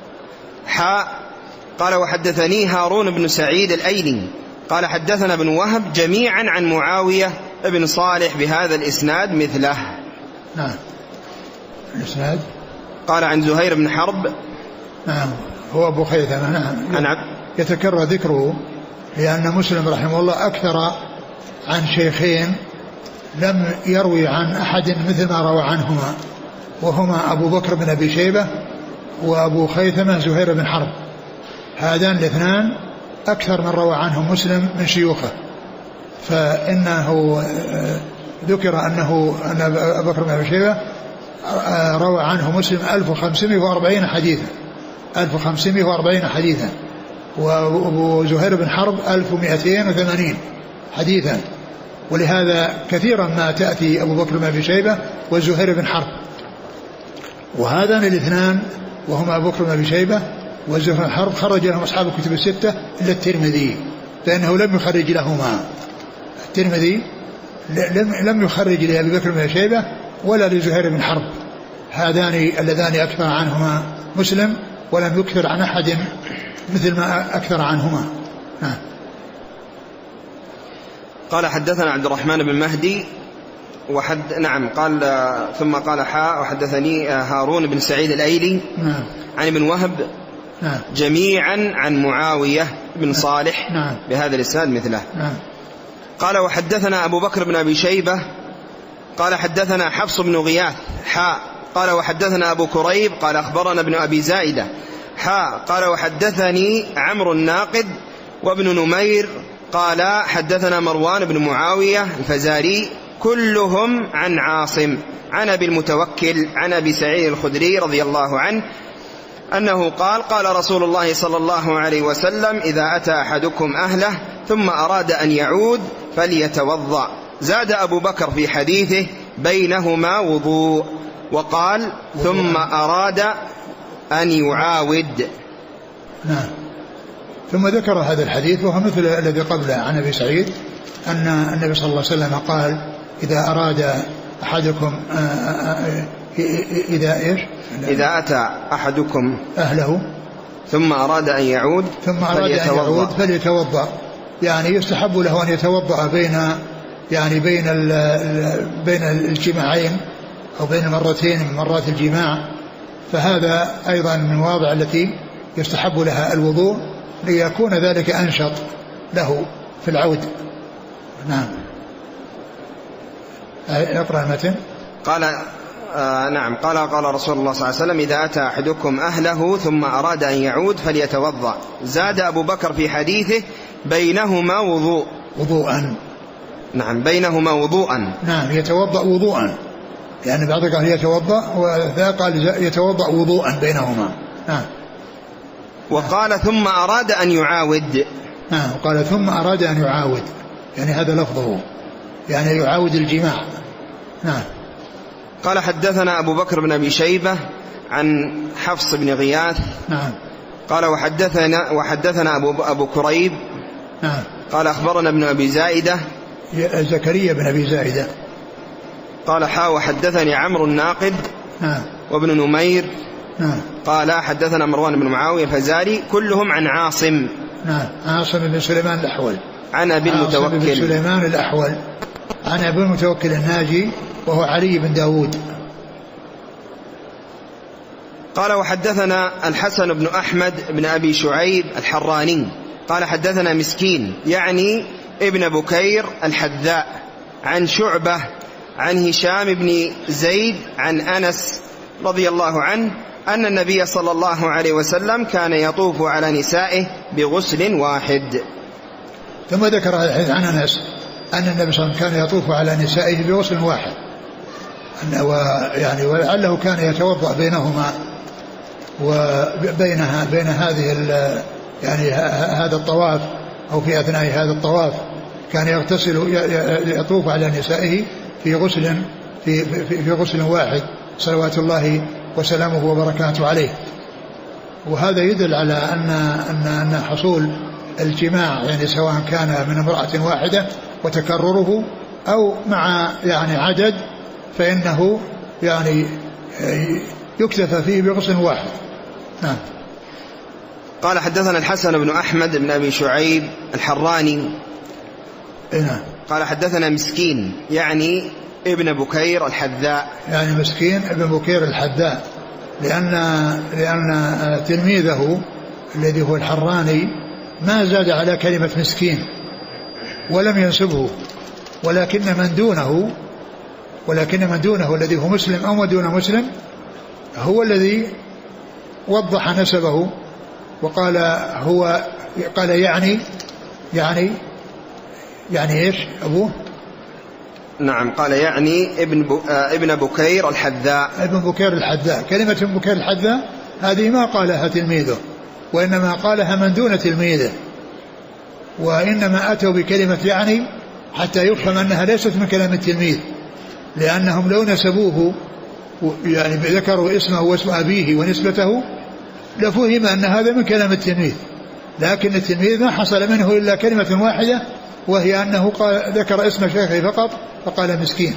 S1: قال وحدثني هارون بن سعيد الأيلي قال حدثنا ابن وهب جميعا عن معاوية بن صالح بهذا الإسناد مثله.
S2: نعم. الإسناد
S1: قال عن زهير بن حرب
S2: نعم هو أبو خيثمة. نعم. يتكرر ذكره لأن مسلم رحمه الله أكثر عن شيخين لم يروي عن أحد مثل ما روى عنهما، وهما أبو بكر بن أبي شيبة وأبو خيثمة زهير بن حرب. هذان الاثنان أكثر من روى عنهم مسلم من شيوخه، فإنه ذكر أن أبو بكر بن أبي شيبة روى عنه مسلم 1540 حديثا، 1540 حديثا، وأبو زهير بن حرب 1280 حديثا. ولهذا كثيرا ما تأتي أبو بكر بن أبي شيبة وزهير بن حرب، وهذان الاثنان وهما أبو بكر بن أبي شيبة وزهير بن حرب خرج لهم أصحاب الكتب الستة إلا الترمذي، فإنه لم يخرج لهما. الترمذي لم يخرج لأبي بكر بن أبي شيبة ولا لزهير بن حرب، هذان اللذان أكثر عنهما مسلم، ولم يكثر عن أحد مثل ما أكثر عنهما.
S1: قال حدثنا عبد الرحمن بن مهدي نعم قال ثم قال وحدثني هارون بن سعيد الأيلي عن ابن وهب جميعا عن معاوية بن صالح بهذا الإسناد مثله. قال وحدثنا أبو بكر بن أبي شيبة قال حدثنا حفص بن غياث قال وحدثنا أبو كريب قال أخبرنا ابن أبي زائدة قال وحدثني عمرو الناقد وابن نمير قال حدثنا مروان بن معاوية الفزاري كلهم عن عاصم عن أبي المتوكل عن أبي سعيد الخدري رضي الله عنه أنه قال قال رسول الله صلى الله عليه وسلم إذا أتى أحدكم أهله ثم أراد أن يعود فليتوضأ. زاد أبو بكر في حديثه بينهما وضوء، وقال ثم أراد أن يعاود.
S2: ثم ذكر هذا الحديث وهو مثل الذي قبله عن أبي سعيد أن النبي صلى الله عليه وسلم قال إذا أراد أحدكم إذا
S1: أتى أحدكم
S2: أهله
S1: ثم أراد أن يعود
S2: فليتوضأ. يعني يستحب له أن يتوضأ بين الجماعين أو بين مرتين من مرات الجماع، فهذا أيضا من المواضع التي يستحب لها الوضوء ليكون ذلك أنشط له في العود. نعم. اقرأ المتن.
S1: قال نعم قال رسول الله صلى الله عليه وسلم إذا أتى أحدكم أهله ثم أراد أن يعود فليتوضأ. زاد أبو بكر في حديثه بينهما
S2: وضوءا.
S1: نعم بينهما وضوءا.
S2: نعم يتوضأ وضوءا، يعني بعض قال يتوضأ وذا قال يتوضأ وضوءا بينهما. نعم.
S1: وقال ثم أراد أن يعاود.
S2: نعم قال ثم أراد أن يعاود، يعني هذا لفظه، يعني يعاود الجماع. نعم.
S1: قال حدثنا أبو بكر بن أبي شيبة عن حفص بن غياث.
S2: نعم.
S1: قال وحدثنا أبو كريب.
S2: نعم.
S1: قال أخبرنا ابن أبي زائدة
S2: زكريا بن أبي زائدة.
S1: قال وحدثني عمرو الناقد.
S2: نعم.
S1: وابن نمير.
S2: نعم.
S1: قال حدثنا مروان بن معاوية الفزاري كلهم عن عاصم.
S2: نعم عاصم بن سليمان الأحول
S1: عن أبي المتوكل
S2: بن سليمان الأحول عن أبي المتوكل الناجي وهو علي بن داود.
S1: قال وحدثنا الحسن بن أحمد بن أبي شعيب الحراني قال حدثنا مسكين يعني ابن بكير الحذاء عن شعبة عن هشام بن زيد عن أنس رضي الله عنه أن النبي صلى الله عليه وسلم كان يطوف على نسائه بغسل واحد.
S2: ثم ذكر هذا الحديث عن أنس أن النبي صلى الله عليه وسلم كان يطوف على نسائه بغسل واحد، يعني ولعله كان يتوضأ بينهما بين هذه يعني هذا الطواف أو في أثناء هذا الطواف كان يغتسل يطوف على نسائه في غسل واحد صلوات الله وسلامه وبركاته عليه. وهذا يدل على أن حصول الجماع يعني سواء كان من امرأة واحدة وتكرره أو مع يعني عدد فإنه يعني يكتفى فيه بغسل واحد. نعم.
S1: قال حدثنا الحسن بن أحمد بن أبي شعيب الحراني.
S2: نعم.
S1: قال حدثنا مسكين يعني ابن بكير الحذاء،
S2: يعني مسكين ابن بكير الحذاء لأن تلميذه الذي هو الحراني ما زاد على كلمة مسكين ولم ينسبه، ولكن من دونه الذي هو مسلم أو دون مسلم هو الذي وضح نسبه وقال قال يعني ايش ابوه؟
S1: نعم قال يعني ابن بكير الحذاء.
S2: ابن بكير الحذاء. كلمة ابن بكير الحذاء هذه ما قالها تلميذه، وإنما قالها من دون تلميذه، وإنما أتوا بكلمة يعني حتى يفهم أنها ليست من كلام التلميذ، لأنهم لو نسبوه يعني ذكروا اسمه واسم أبيه ونسبته لفهم أن هذا من كلام التلميذ، لكن التلميذ ما حصل منه إلا كلمة واحدة، وهي أنه ذكر اسم شيخه فقط فقال مسكين.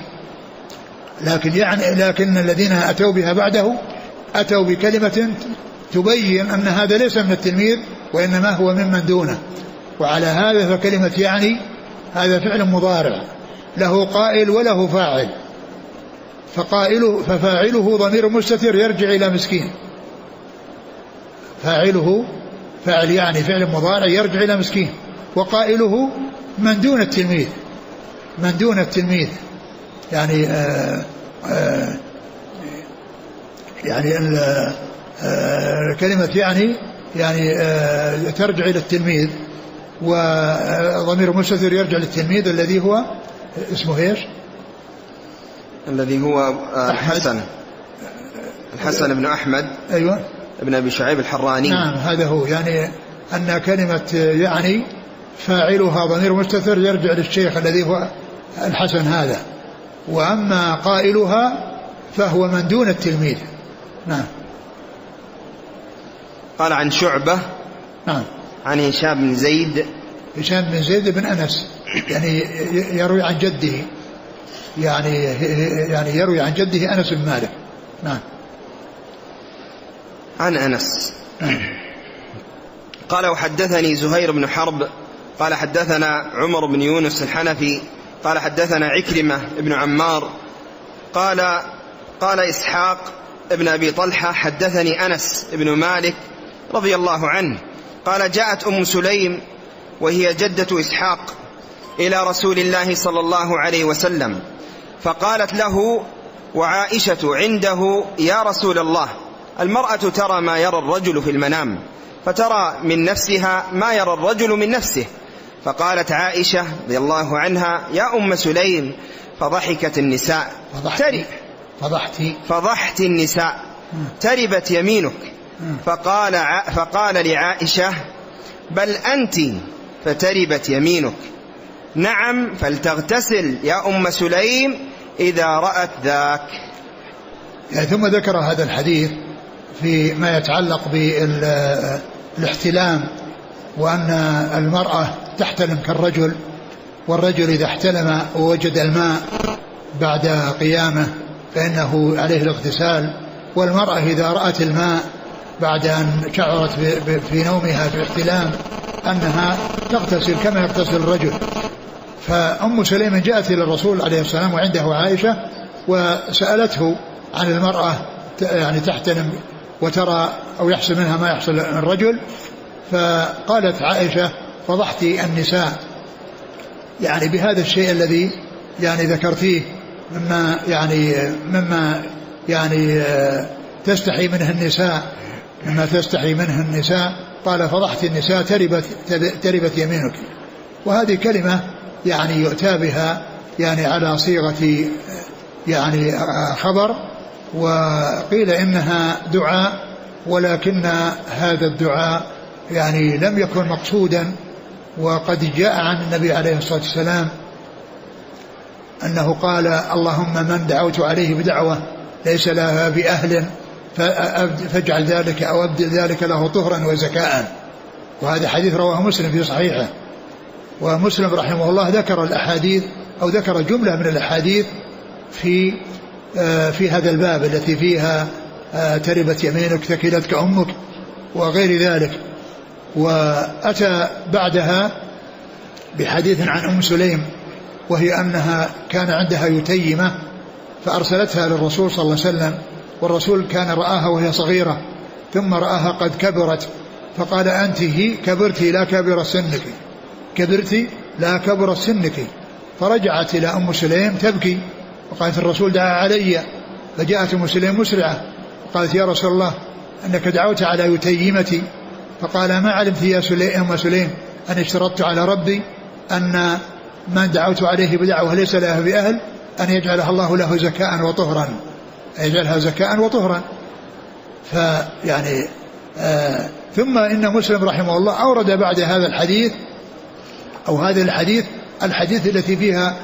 S2: لكن الذين أتوا بها بعده أتوا بكلمة تبين أن هذا ليس من التلميذ وإنما هو ممن دونه. وعلى هذا فكلمة يعني هذا فعل مضارع له قائل وله فاعل، ففاعله ضمير مستتر يرجع إلى مسكين، فاعل يعني فعل مضارع يرجع إلى مسكين، وقائله من دون التلميذ، من دون التلميذ يعني كلمة يعني ترجع إلى التلميذ، وضمير مستتر يرجع للتلميذ الذي هو اسمه ايش؟
S1: الذي هو الحسن بن أحمد،
S2: أيوة،
S1: ابن أبي شعيب الحراني.
S2: نعم، هذا هو، يعني أن كلمة يعني فاعلها ضمير مستتر يرجع للشيخ الذي هو الحسن هذا، وأما قائلها فهو من دون التلميذ. نعم.
S1: قال عن شعبة،
S2: نعم،
S1: عن هشام بن زيد،
S2: هشام بن زيد بن أنس، يعني يروي عن جده، يعني يروي عن جده أنس بن مالك. نعم.
S1: عن أنس قال وحدثني زهير بن حرب قال حدثنا عمر بن يونس الحنفي قال حدثنا عكرمة بن عمار قال إسحاق ابن أبي طلحة حدثني أنس بن مالك رضي الله عنه قال جاءت أم سليم وهي جدة إسحاق إلى رسول الله صلى الله عليه وسلم فقالت له وعائشة عنده يا رسول الله المرأة ترى ما يرى الرجل في المنام فترى من نفسها ما يرى الرجل من نفسه. فقالت عائشة رضي الله عنها يا أم سليم فضحكت النساء فضحت النساء تربت يمينك. فقال لعائشة بل أنت فتربت يمينك. نعم فلتغتسل يا أم سليم إذا رأت ذاك.
S2: يعني ثم ذكر هذا الحديث في ما يتعلق بالاحتلام، وأن المرأة تحتلم كالرجل، والرجل إذا احتلم ووجد الماء بعد قيامه فإنه عليه الاغتسال، والمرأة إذا رأت الماء بعد أن شعرت في نومها في احتلام أنها تغتسل كما يغتسل الرجل. فأم سليم جاءت إلى الرسول عليه السلام وعنده عائشة وسألته عن المرأة يعني تحتلم وترى أو يحصل منها ما يحصل الرجل، فقالت عائشة فضحت النساء، يعني بهذا الشيء الذي يعني ذكرتيه مما يعني تستحي منه النساء، قال فضحت النساء تربت يمينك. وهذه كلمة يعني يؤتى بها يعني على صيغة يعني خبر، وقيل إنها دعاء، ولكن هذا الدعاء يعني لم يكن مقصودا. وقد جاء عن النبي عليه الصلاة والسلام أنه قال اللهم من دعوت عليه بدعوة ليس لها بأهل فاجعل ذلك أو أبدل ذلك له طهرا وزكاء. وهذا حديث رواه مسلم في صحيحه. ومسلم رحمه الله ذكر الأحاديث أو ذكر جملة من الأحاديث في هذا الباب التي فيها تربت يمينك ثكلتك أمك وغير ذلك. وأتى بعدها بحديث عن أم سليم، وهي أنها كان عندها يتيمة فأرسلتها للرسول صلى الله عليه وسلم، والرسول كان رآها وهي صغيرة ثم رآها قد كبرت، فقال أنت كبرت لا كبر سنك، كبرت لا كبر سنك. فرجعت إلى أم سليم تبكي وقالت الرسول دعا علي، فجاءت أم سليم مسرعة وقالت يا رسول الله أنك دعوت على يتيمتي. فقال ما علمت يا أم سليم أن اشترطت على ربي أن من دعوت عليه بدعوة ليس لها بأهل أن يجعلها الله له زكاء وطهرا، يجعلها زكاء وطهرا. فيعني ثم إن مسلم رحمه الله أورد بعد هذا الحديث أو هذا الحديث التي فيها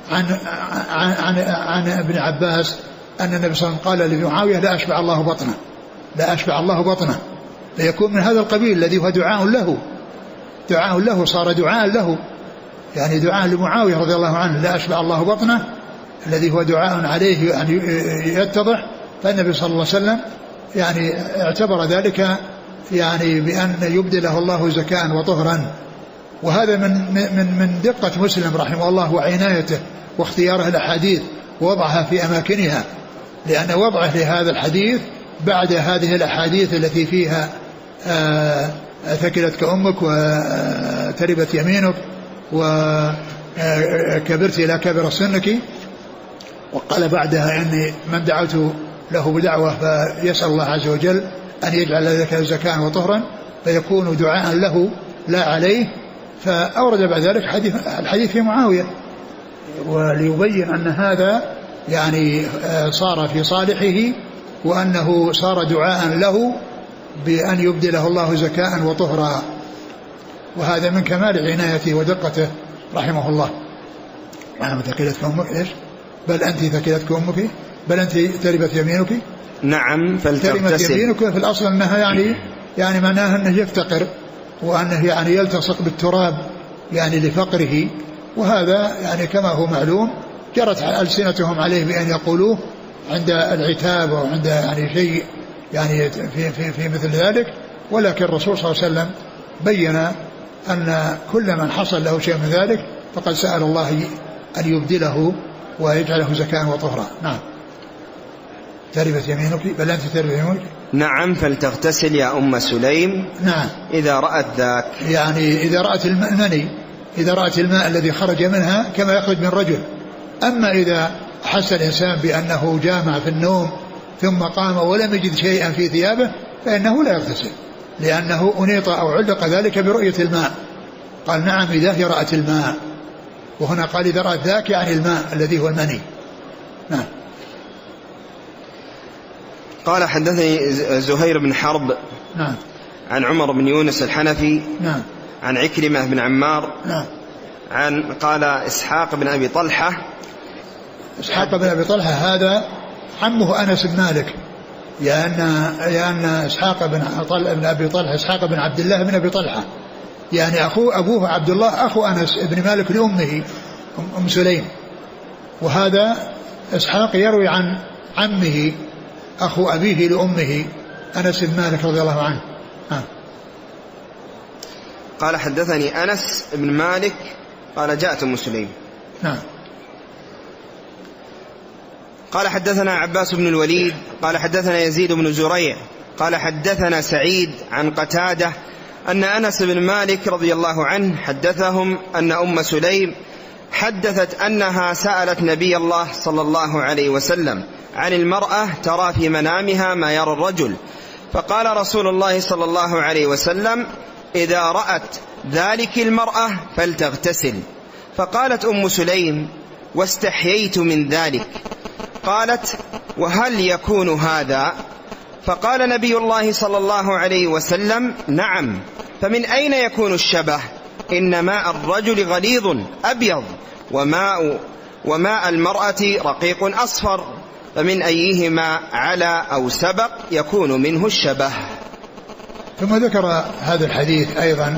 S2: عن ابن عباس أن النبي صلى الله عليه وسلم قال لمعاوية لا أشبع الله بطنه فيكون من هذا القبيل الذي هو دعاء له صار دعاء له، يعني دعاء لمعاوية رضي الله عنه لا أشبع الله بطنه الذي هو دعاء عليه أن يتضح. فالنبي صلى الله عليه وسلم يعني اعتبر ذلك يعني بأن يبدله الله زكاء وطهرا. وهذا من دقة مسلم رحمه الله وعنايته واختياره الأحاديث ووضعها في أماكنها، لأن وضعه لهذا الحديث بعد هذه الأحاديث التي فيها ثكلتك أمك وتربت يمينك وكبرت إلى كبر سنك، وقال بعدها إني من دعوت له بدعوة فيسأل الله عز وجل أن يجعل ذلك زكاة وطهرا فيكون دعاء له لا عليه. فأورد بعد ذلك الحديث في معاوية وليبين أن هذا يعني صار في صالحه وأنه صار دعاء له بأن يبدله الله زكاء وطهرا، وهذا من كمال عنايته ودقته رحمه الله. أنا ثكلتك أمك إيش؟ بل أنت ثكلتك أمك بل أنت تربت يمينك.
S1: نعم فلتغتسل.
S2: تربت يمينك في الأصل أنها يعني معناها أنه يفتقر وأنه يعني يلتصق بالتراب يعني لفقره، وهذا يعني كما هو معلوم جرت ألسنتهم عليه بأن يقولوه عند العتاب أو عند يعني شيء يعني في مثل ذلك، ولكن الرسول صلى الله عليه وسلم بين أن كل من حصل له شيء من ذلك فقد سأل الله أن يبدله ويجعله زكاة وطهرا. نعم. تربت يمينك بل أنت تربت يمينك.
S1: نعم فلتغتسل يا أم سليم.
S2: نعم.
S1: إذا رأت ذاك،
S2: يعني إذا رأت المني، إذا رأت الماء الذي خرج منها كما يخرج من رجل. أما إذا حس الإنسان بأنه جامع في النوم ثم قام ولم يجد شيئا في ثيابه فإنه لا يغتسل، لأنه أنيط أو علق ذلك برؤية الماء. قال نعم إذا هي رأت الماء، وهنا قال إذا رأت ذاك يعني الماء الذي هو المني. نعم.
S1: قال حدثني زهير بن حرب.
S2: نعم.
S1: عن عمر بن يونس الحنفي.
S2: نعم.
S1: عن عكرمة بن عمار.
S2: نعم.
S1: قال إسحاق بن أبي طلحة.
S2: إسحاق بن أبي طلحة هذا عمه أنس بن مالك، لأن إسحاق بن أبي طلحة إسحاق بن عبد الله بن أبي طلحة، يعني أبوه عبد الله أخو أنس بن مالك لأمه أم سليم، وهذا إسحاق يروي عن عمه أخو أبيه لأمه أنس بن مالك رضي الله عنه.
S1: قال حدثني أنس بن مالك قال جاءت أم سليم.
S2: نعم.
S1: قال حدثنا عباس بن الوليد قال حدثنا يزيد بن زريع قال حدثنا سعيد عن قتادة أن أنس بن مالك رضي الله عنه حدثهم أن أم سليم حدثت أنها سألت نبي الله صلى الله عليه وسلم عن المرأة ترى في منامها ما يرى الرجل، فقال رسول الله صلى الله عليه وسلم إذا رأت ذلك المرأة فلتغتسل. فقالت أم سليم واستحييت من ذلك. قالت وهل يكون هذا؟ فقال نبي الله صلى الله عليه وسلم نعم، فمن أين يكون الشبه؟ إن ماء الرجل غليظ أبيض وماء المرأة رقيق أصفر، فمن أيهما على أو سبق يكون منه الشبه.
S2: ثم ذكر هذا الحديث أيضا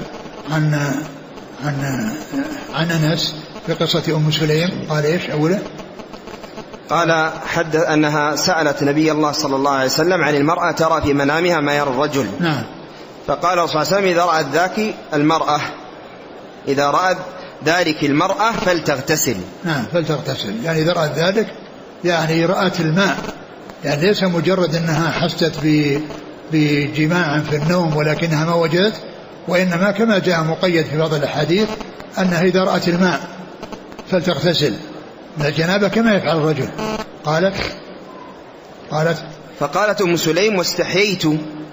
S2: عن أنس في قصة أم سليم. قال إيش أوله؟
S1: قال حدث أنها سألت نبي الله صلى الله عليه وسلم عن المرأة ترى في منامها ما يرى الرجل.
S2: نعم.
S1: فقال صلى الله عليه وسلم إذا رأت ذلك المرأة فلتغتسل.
S2: نعم فلتغتسل، يعني إذا رأت ذلك يعني رأت الماء، يعني ليس مجرد أنها حست بجماع في النوم ولكنها ما وجدت، وإنما كما جاء مقيد في بعض الأحاديث أنها إذا رأت الماء فلتغتسل من الجنابة كما يفعل الرجل. قالت
S1: فقالت أم سليم واستحييت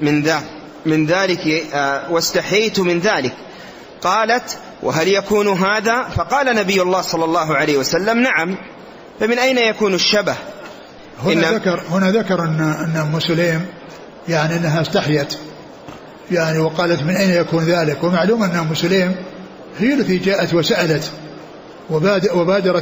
S1: من ذلك. قالت وهل يكون هذا؟ فقال نبي الله صلى الله عليه وسلم نعم، فمن أين يكون الشبه؟
S2: هنا ذكر أن أم سليم يعني أنها استحيت يعني وقالت من أين يكون ذلك. ومعلوم أن أم سليم هي التي جاءت وسألت وبادرت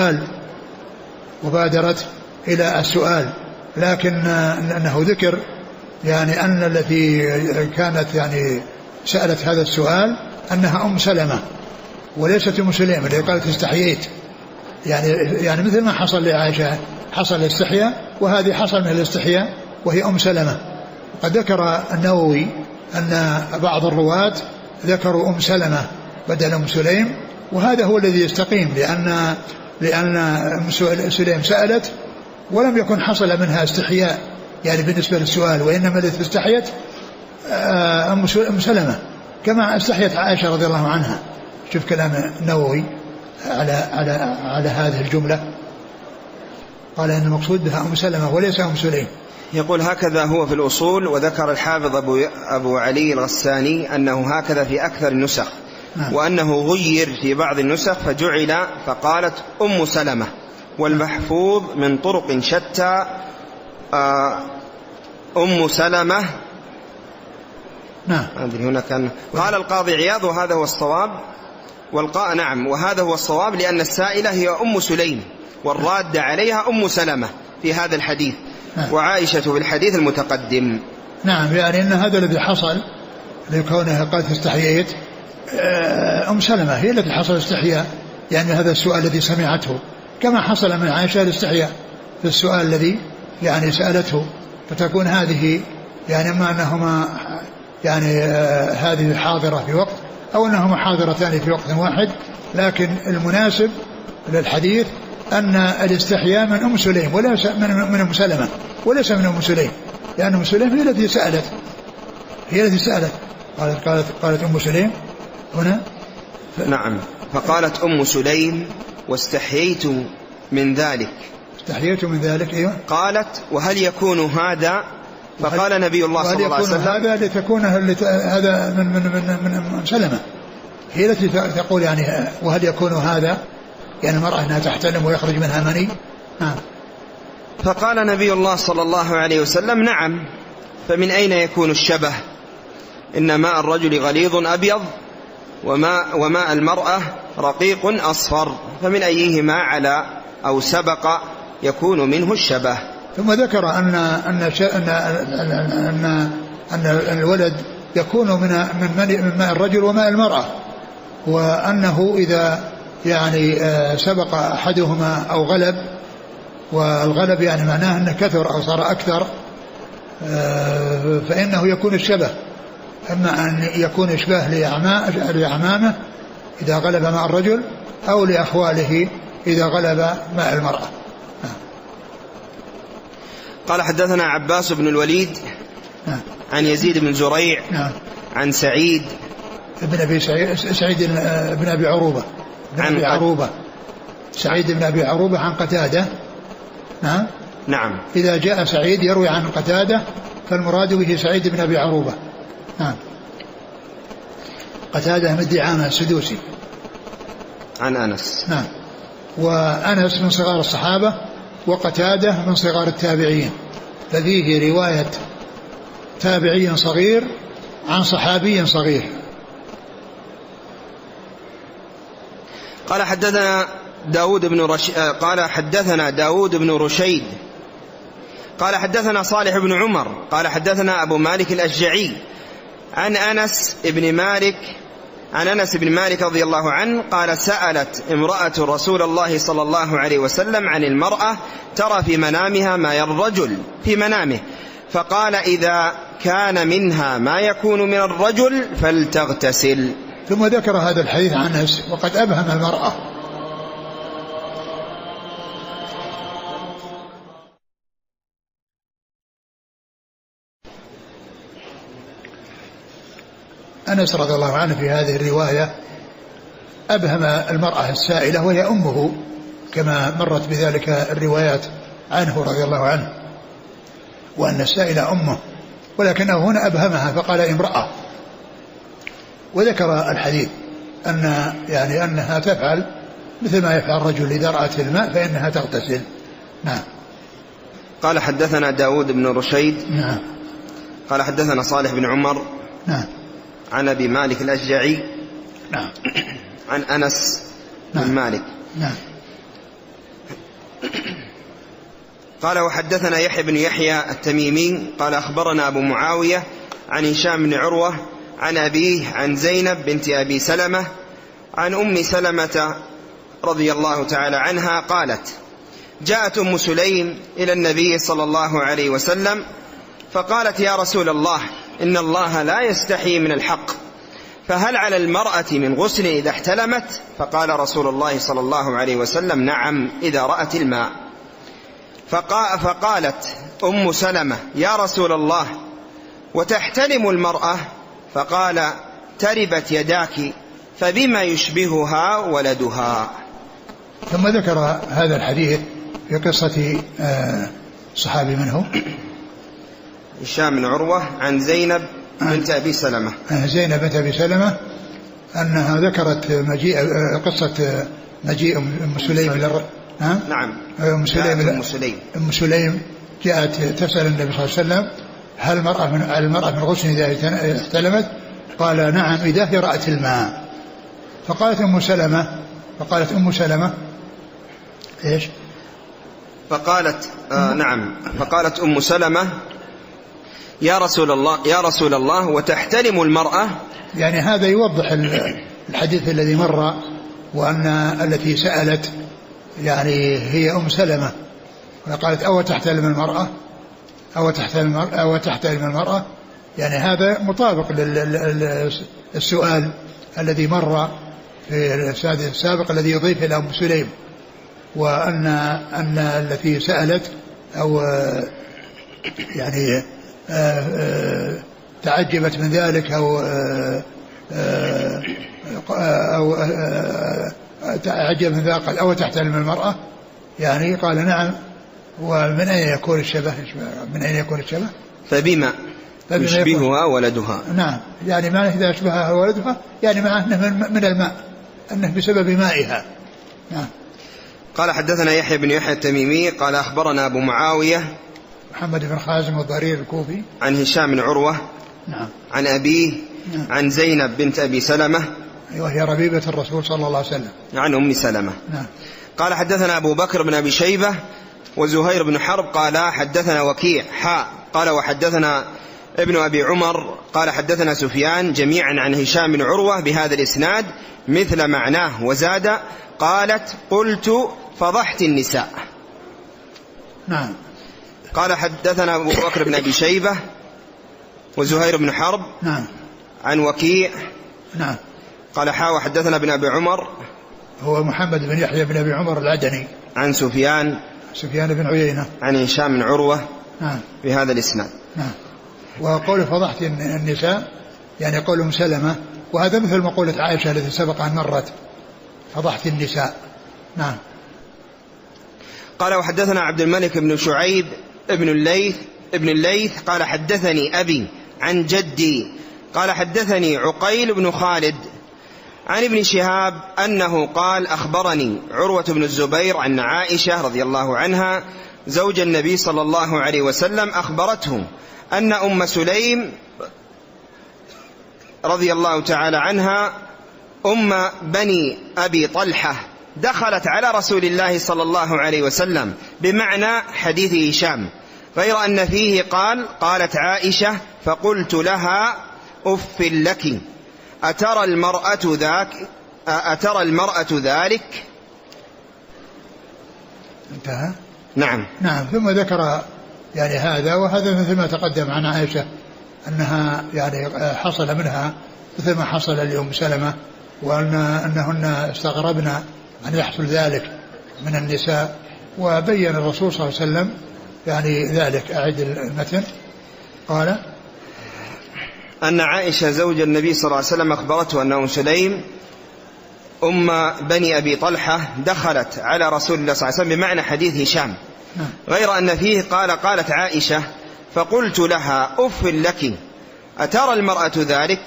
S2: إلى السؤال لكن أنه ذكر يعني أن التي كانت يعني سألت هذا السؤال أنها أم سلمة وليست أم سليم اللي قالت استحييت. يعني مثل ما حصل لعائشة حصل الاستحياء وهذه حصل من الاستحياء وهي أم سلمة. قد ذكر النووي أن بعض الرواة ذكروا أم سلمة بدل أم سليم وهذا هو الذي يستقيم لأن أم سليم سألت ولم يكن حصل منها استحياء يعني بالنسبة للسؤال وإنما التي استحيت أم سلمة كما استحيت عائشة رضي الله عنها. شوف كلام النووي على هذه الجملة قال إن المقصود بها أم سلمة وليس أم سليم.
S1: يقول هكذا هو في الأصول. وذكر الحافظ أبو علي الغساني أنه هكذا في أكثر النسخ وأنه غير في بعض النسخ فجعل فقالت أم سلمة والمحفوظ من طرق شتى أم سلمة. هنا كان قال القاضي عياض وهذا هو الصواب وهذا هو الصواب لأن السائلة هي أم سليم والراد عليها أم سلمة في هذا الحديث وعائشة في الحديث المتقدم.
S2: نعم يعني أن هذا الذي حصل لكونها قالت استحييت أم سلمة هي التي حصل استحياء يعني هذا السؤال الذي سمعته كما حصل من عائشة الاستحياء في السؤال الذي يعني سألته. فتكون هذه يعني ما أنهما يعني هذه حاضرة في وقت أو أنهما حاضرتان في وقت واحد لكن المناسب للحديث أن الاستحياء من أم سليم وليس من أم سلمة وليس من أم سليم لأن أم سليم هي التي سألت قالت أم سليم هنا
S1: نعم فقالت أم سليم واستحييت من ذلك
S2: أيوة.
S1: قالت وهل يكون هذا فقال نبي الله صلى الله عليه وسلم
S2: هذا لتكون هذا من سلمة هي التي تقول يعني وهل يكون هذا يعني المرأة أنها تحتلم ويخرج منها مني.
S1: فقال نبي الله صلى الله عليه وسلم نعم فمن أين يكون الشبه إن ماء الرجل غليظ أبيض وماء المرأة رقيق أصفر فمن أيهما على أو سبق يكون منه الشبه.
S2: ثم ذكر أن الولد يكون من ماء الرجل وماء المرأة وأنه إذا يعني سبق أحدهما أو غلب والغلب يعني معناه أنه كثر أو صار أكثر فإنه يكون الشبه أما أن يكون إشباه لأعمامه إذا غلب ماء الرجل أو لأخواله إذا غلب ماء المرأة.
S1: قال حدثنا عباس بن الوليد عن يزيد بن زريع عن سعيد
S2: بن أبي عروبة سعيد بن أبي عروبة عن قتادة.
S1: نعم
S2: إذا جاء سعيد يروي عن قتادة فالمراد به سعيد بن أبي عروبة. قتادة من دعامة السدوسي
S1: عن أنس.
S2: وأنس من صغار الصحابة وقتادة من صغار التابعين ففيه رواية تابعي صغير عن صحابي صغير.
S1: قال حدثنا داود بن رشيد قال حدثنا صالح بن عمر قال حدثنا أبو مالك الأشجعي عن أنس بن مالك رضي الله عنه قال سألت امرأة رسول الله صلى الله عليه وسلم عن المرأة ترى في منامها ما يرى الرجل في منامه فقال إذا كان منها ما يكون من الرجل فلتغتسل.
S2: ثم ذكر هذا الحديث عن أنس وقد أبهم المرأة. أنس رضي الله عنه في هذه الرواية أبهم المرأة السائلة وهي أمه كما مرت بذلك الروايات عنه رضي الله عنه وأن السائلة أمه ولكنه هنا أبهمها فقال امرأة. وذكر الحديث أنها تفعل مثل ما يفعل الرجل إذا رأت الماء فإنها تغتسل.
S1: قال حدثنا داود بن رشيد قال حدثنا صالح بن عمر
S2: نعم
S1: عن أبي مالك الأشجعي
S2: نعم
S1: عن أنس بن
S2: نعم
S1: مالك
S2: نعم
S1: قال وحدثنا يحيى بن يحيى التميمي قال أخبرنا أبو معاوية عن هشام بن عروة عن أبيه عن زينب بنت أبي سلمة عن أم سلمة رضي الله تعالى عنها قالت جاءت أم سليم إلى النبي صلى الله عليه وسلم فقالت يا رسول الله إن الله لا يستحي من الحق فهل على المرأة من غسل إذا احتلمت؟ فقال رسول الله صلى الله عليه وسلم نعم إذا رأت الماء. فقالت أم سلمة يا رسول الله وتحتلم المرأة؟ فقال تربت يداك فبما يشبهها ولدها.
S2: ثم ذكر هذا الحديث في قصة صحابي منه
S1: هشام بن عروة عن زينب بنت أبي سلمة.
S2: زينب بنت أبي سلمة أنها ذكرت قصة مجيء أم سليم
S1: نعم
S2: أم سليم جاءت تسأل النبي صلى الله عليه وسلم هل المرأة من غسل إذا احتلمت؟ قال نعم إذا هي رأت الماء. فقالت أم سلمة إيش؟
S1: فقالت فقالت أم سلمة يا رسول الله وتحتلم المرأة؟
S2: يعني هذا يوضح الحديث الذي مر، وأن التي سألت يعني هي أم سلمة، فقالت أو تحتلم المرأة يعني هذا مطابق للسؤال الذي مر في السابق الذي يضيف إلى أم سليم، وأن التي سألت أو يعني تعجبت من ذلك أو تعجب من ذلك أو تحتلم المرأة، يعني قال نعم. ومن أين يكون الشبه؟ فبما
S1: يشبهها ولدها.
S2: نعم، يعني معنى إذا أشبهها ولدها يعني معنى أنه من الماء، أنه بسبب مائها. نعم.
S1: قال حدثنا يحيى بن يحيى التميمي قال أخبرنا أبو معاوية
S2: محمد بن خازم الضرير الكوفي
S1: عن هشام بن عروة
S2: نعم
S1: عن أبيه
S2: نعم
S1: عن زينب بنت أبي سلمة
S2: وهي ربيبة الرسول صلى الله عليه وسلم
S1: عن أم سلمة.
S2: نعم.
S1: قال حدثنا أبو بكر بن أبي شيبة وزهير بن حرب قال حدثنا وكيع قال وحدثنا ابن أبي عمر قال حدثنا سفيان جميعا عن هشام بن عروة بهذا الإسناد مثل معناه وزاد قالت قلت فضحت النساء.
S2: نعم.
S1: قال حدثنا أبو بكر بن أبي شيبة وزهير بن حرب
S2: نعم
S1: عن وكيع
S2: نعم.
S1: قال وحدثنا ابن أبي عمر
S2: هو محمد بن يحيى بن أبي عمر العدني
S1: عن سفيان
S2: بن عيينة عن
S1: هشام بن عروة
S2: نعم
S1: بهذا الإسناد.
S2: نعم. وقول فضحت النساء يعني قول أم سلمة، وهذا مثل مقولة عائشة التي سبق أن مرت فضحت النساء. نعم.
S1: قال وحدثنا عبد الملك بن شعيب ابن الليث قال حدثني أبي عن جدي قال حدثني عقيل بن خالد عن ابن شهاب أنه قال أخبرني عروة بن الزبير عن عائشة رضي الله عنها زوج النبي صلى الله عليه وسلم أخبرته أن أم سليم رضي الله تعالى عنها أم بني أبي طلحة دخلت على رسول الله صلى الله عليه وسلم بمعنى حديث هشام، غير أن فيه قالت عائشة فقلت لها أف لك أترى المرأة ذلك.
S2: انتهى.
S1: نعم.
S2: ثم ذكر يعني هذا، وهذا مثل ما تقدم عن عائشة أنها يعني حصل منها مثل ما حصل لأم سلمة، وأنهن استغربن أن يحصل ذلك من النساء، وبين الرسول صلى الله عليه وسلم يعني ذلك. أعد المتن. قال
S1: أن عائشة زوج النبي صلى الله عليه وسلم أخبرته أن أم سليم أم بني أبي طلحة دخلت على رسول الله صلى الله عليه وسلم بمعنى حديث هشام، غير أن فيه قالت عائشة فقلت لها أف لك أترى المرأة ذلك.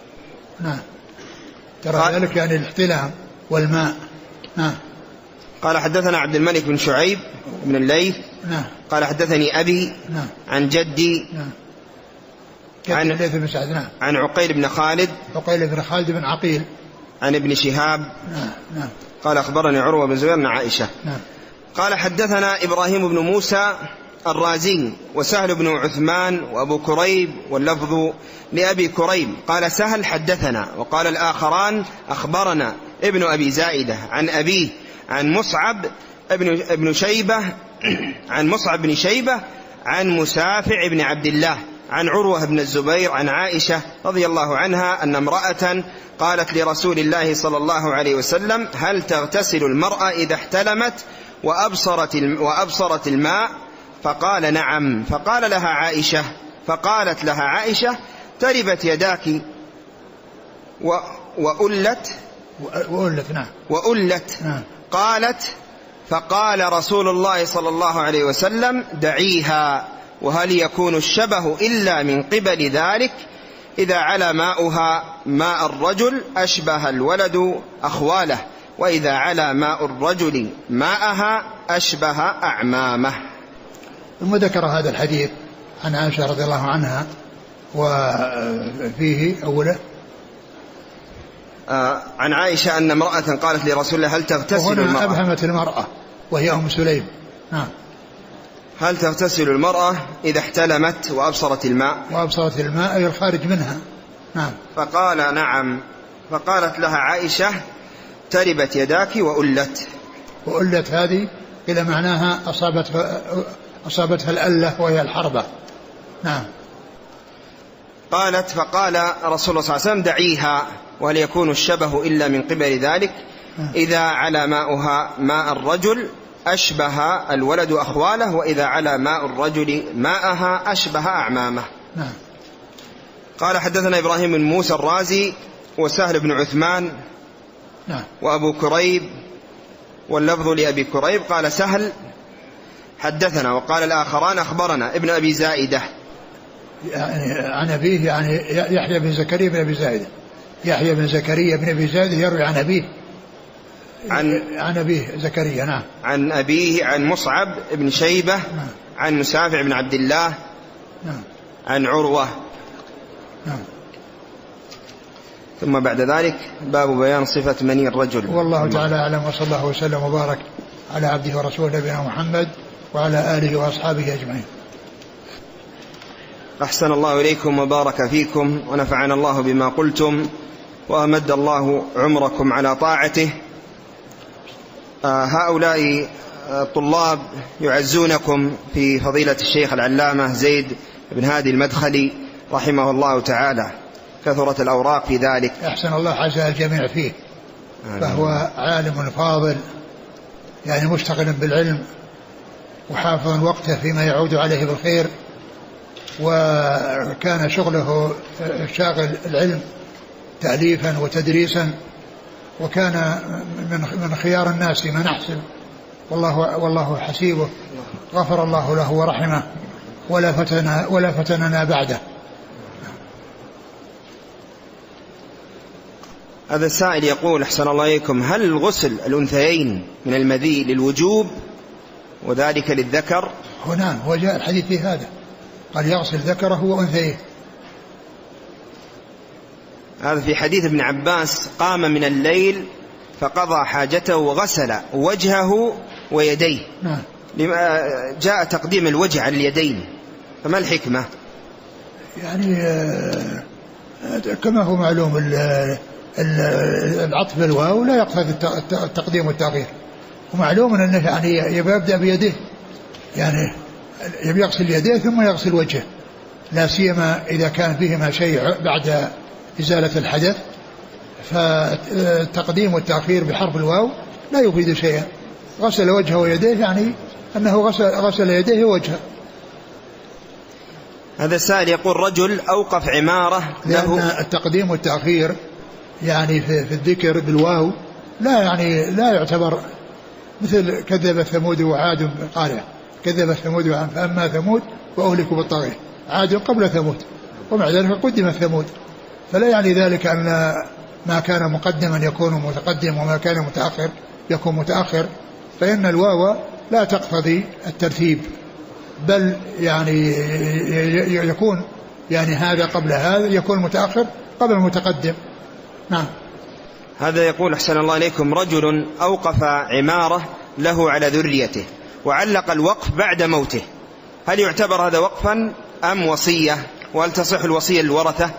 S2: ترى ذلك يعني الاحتلام والماء.
S1: قال حدثنا عبد الملك بن شعيب بن الليث قال حدثني أبي عن جدي عن
S2: الليث بن سعد. نعم.
S1: عن عقيل بن خالد
S2: بن عقيل
S1: عن ابن شهاب.
S2: نعم.
S1: قال أخبرني عروة بن زبير بن عائشة.
S2: نعم.
S1: قال حدثنا إبراهيم بن موسى الرازي وسهل بن عثمان وأبو كريب واللفظ لأبي كريب قال سهل حدثنا، وقال الآخران أخبرنا ابن أبي زائدة عن أبيه عن مصعب بن شيبة عن مسافع بن عبد الله عن عروة بن الزبير عن عائشة رضي الله عنها أن امرأة قالت لرسول الله صلى الله عليه وسلم هل تغتسل المرأة إذا احتلمت وأبصرت الماء؟ فقال نعم. فقالت لها عائشة تربت يداك وألت.
S2: نعم.
S1: قالت فقال رسول الله صلى الله عليه وسلم دعيها، وهل يكون الشبه إلا من قبل ذلك؟ إذا على ماؤها ماء الرجل أشبه الولد أخواله، وإذا على ماء الرجل ماءها أشبه أعمامه.
S2: ثم ذكر هذا الحديث عن عائشة رضي الله عنها، وفيه أوله
S1: عن عائشة أن امرأة قالت لرسول الله هل تغتسل المرأة،
S2: أبهمت المرأة وهي أم سليم. نعم.
S1: هل تغتسل المرأة إذا احتلمت وأبصرت الماء
S2: أي الخارج منها. نعم.
S1: فقال نعم. فقالت لها عائشة تربت يداك وألت
S2: هذه إلى معناها أصابتها الألة وهي الحربة. نعم.
S1: قالت فقال رسول الله صلى الله عليه وسلم دعيها، وهل يكون الشبه إلا من قبل ذلك؟ إذا على ماؤها ماء الرجل أشبه الولد أخواله، وإذا على ماء الرجل ماءها أشبه أعمامه.
S2: نعم.
S1: قال حدثنا إبراهيم بن موسى الرازي وسهل بن عثمان.
S2: نعم.
S1: وأبو كريب واللفظ لأبي كريب قال سهل حدثنا، وقال الآخران أخبرنا ابن أبي زائدة
S2: عن أبيه، يعني يحيى بن زكريا بن أبي زائدة. يحيى بن زكريا بن أبي زائدة يروي عن أبيه عن أبيه زكريا. نعم.
S1: عن أبيه عن مصعب بن شيبة.
S2: نعم.
S1: عن مسافع بن عبد الله.
S2: نعم.
S1: عن عروة.
S2: نعم.
S1: ثم بعد ذلك باب بيان صفة مني الرجل.
S2: والله تعالى أعلم، وصلى الله وسلم وبارك على عبده ورسوله نبينا محمد وعلى آله وأصحابه أجمعين.
S1: أحسن الله إليكم وبارك فيكم، ونفعنا الله بما قلتم، وأمد الله عمركم على طاعته. هؤلاء الطلاب يعزونكم في فضيلة الشيخ العلامة زيد بن هادي المدخلي رحمه الله تعالى، كثرت الأوراق في ذلك.
S2: أحسن الله عز الجميع فيه. فهو عالم فاضل، يعني مشتغل بالعلم وحافظ وقته فيما يعود عليه بالخير، وكان شغله شاغل العلم تأليفا وتدريسا، وكان من خيار الناس من أحسن، والله حسيبه. غفر الله له ورحمه ولا فتننا بعده.
S1: هذا السائل يقول أحسن الله إليكم، هل الغسل الأنثيين من المذي للوجوب وذلك للذكر؟
S2: نعم، هو جاء الحديث في هذا، قال يغسل ذكره وأنثيه.
S1: هذا في حديث ابن عباس قام من الليل فقضى حاجته وغسل وجهه ويديه.
S2: نعم.
S1: لما جاء تقديم الوجه على اليدين، فما الحكمة؟
S2: يعني كما هو معلوم العطف بالواو لا يقتضي التقديم والتأخير، ومعلوم أنه يعني يبدأ بيده، يعني يبي يغسل يديه ثم يغسل وجهه، لا سيما إذا كان فيهما شيء بعد إزالة الحدث، فالتقديم والتأخير بحرف الواو لا يفيد شيئا. غسل وجهه ويديه يعني أنه غسل يديه ووجهه.
S1: هذا السائل يقول رجل أوقف عمارة له،
S2: لأن التقديم والتأخير يعني في الذكر بالواو لا يعتبر، مثل كذب ثمود وعاد قارئة، كذب ثمود وعاد، فأما ثمود وأهلكوا بالطاغية، عاد قبل ثمود ومع ذلك قدم ثمود، فلا يعني ذلك أن ما كان مقدما يكون متقدم وما كان متأخر يكون متأخر، فإن الواو لا تقتضي الترتيب، بل يعني يكون يعني هذا قبل هذا يكون المتأخر قبل المتقدم. نعم.
S1: هذا يقول أحسن الله إليكم: رجل أوقف عمارة له على ذريته وعلق الوقف بعد موته، هل يعتبر هذا وقفا أم وصية؟ وهل تصح الوصية للورثة؟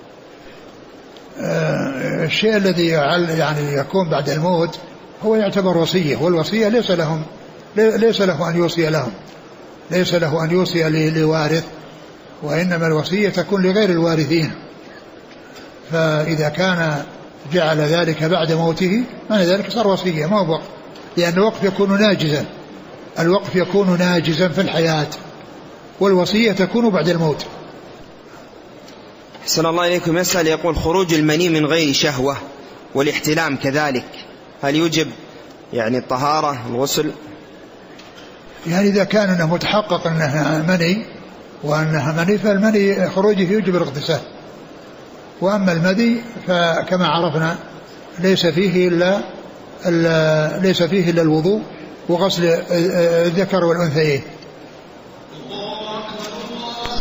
S2: الشيء الذي يعني يكون بعد الموت هو يعتبر وصية، والوصية ليس له أن يوصي لهم، ليس له أن يوصي لوارث، وإنما الوصية تكون لغير الوارثين. فإذا كان جعل ذلك بعد موته معنى ذلك صار وصية ما هو وقف، لأن الوقف يكون ناجزا، الوقف يكون ناجزا في الحياة، والوصية تكون بعد الموت.
S1: أحسن الله إليكم. يسأل يقول: خروج المني من غير شهوة والاحتلام كذلك، هل يوجب يعني الطهارة الغسل؟
S2: يعني إذا كان أنه متحقق أنها مني وأنها مني، فالمني خروجه يوجب الاغتسال، وأما المذي فكما عرفنا ليس فيه إلا الوضوء وغسل الذكر والأنثيين.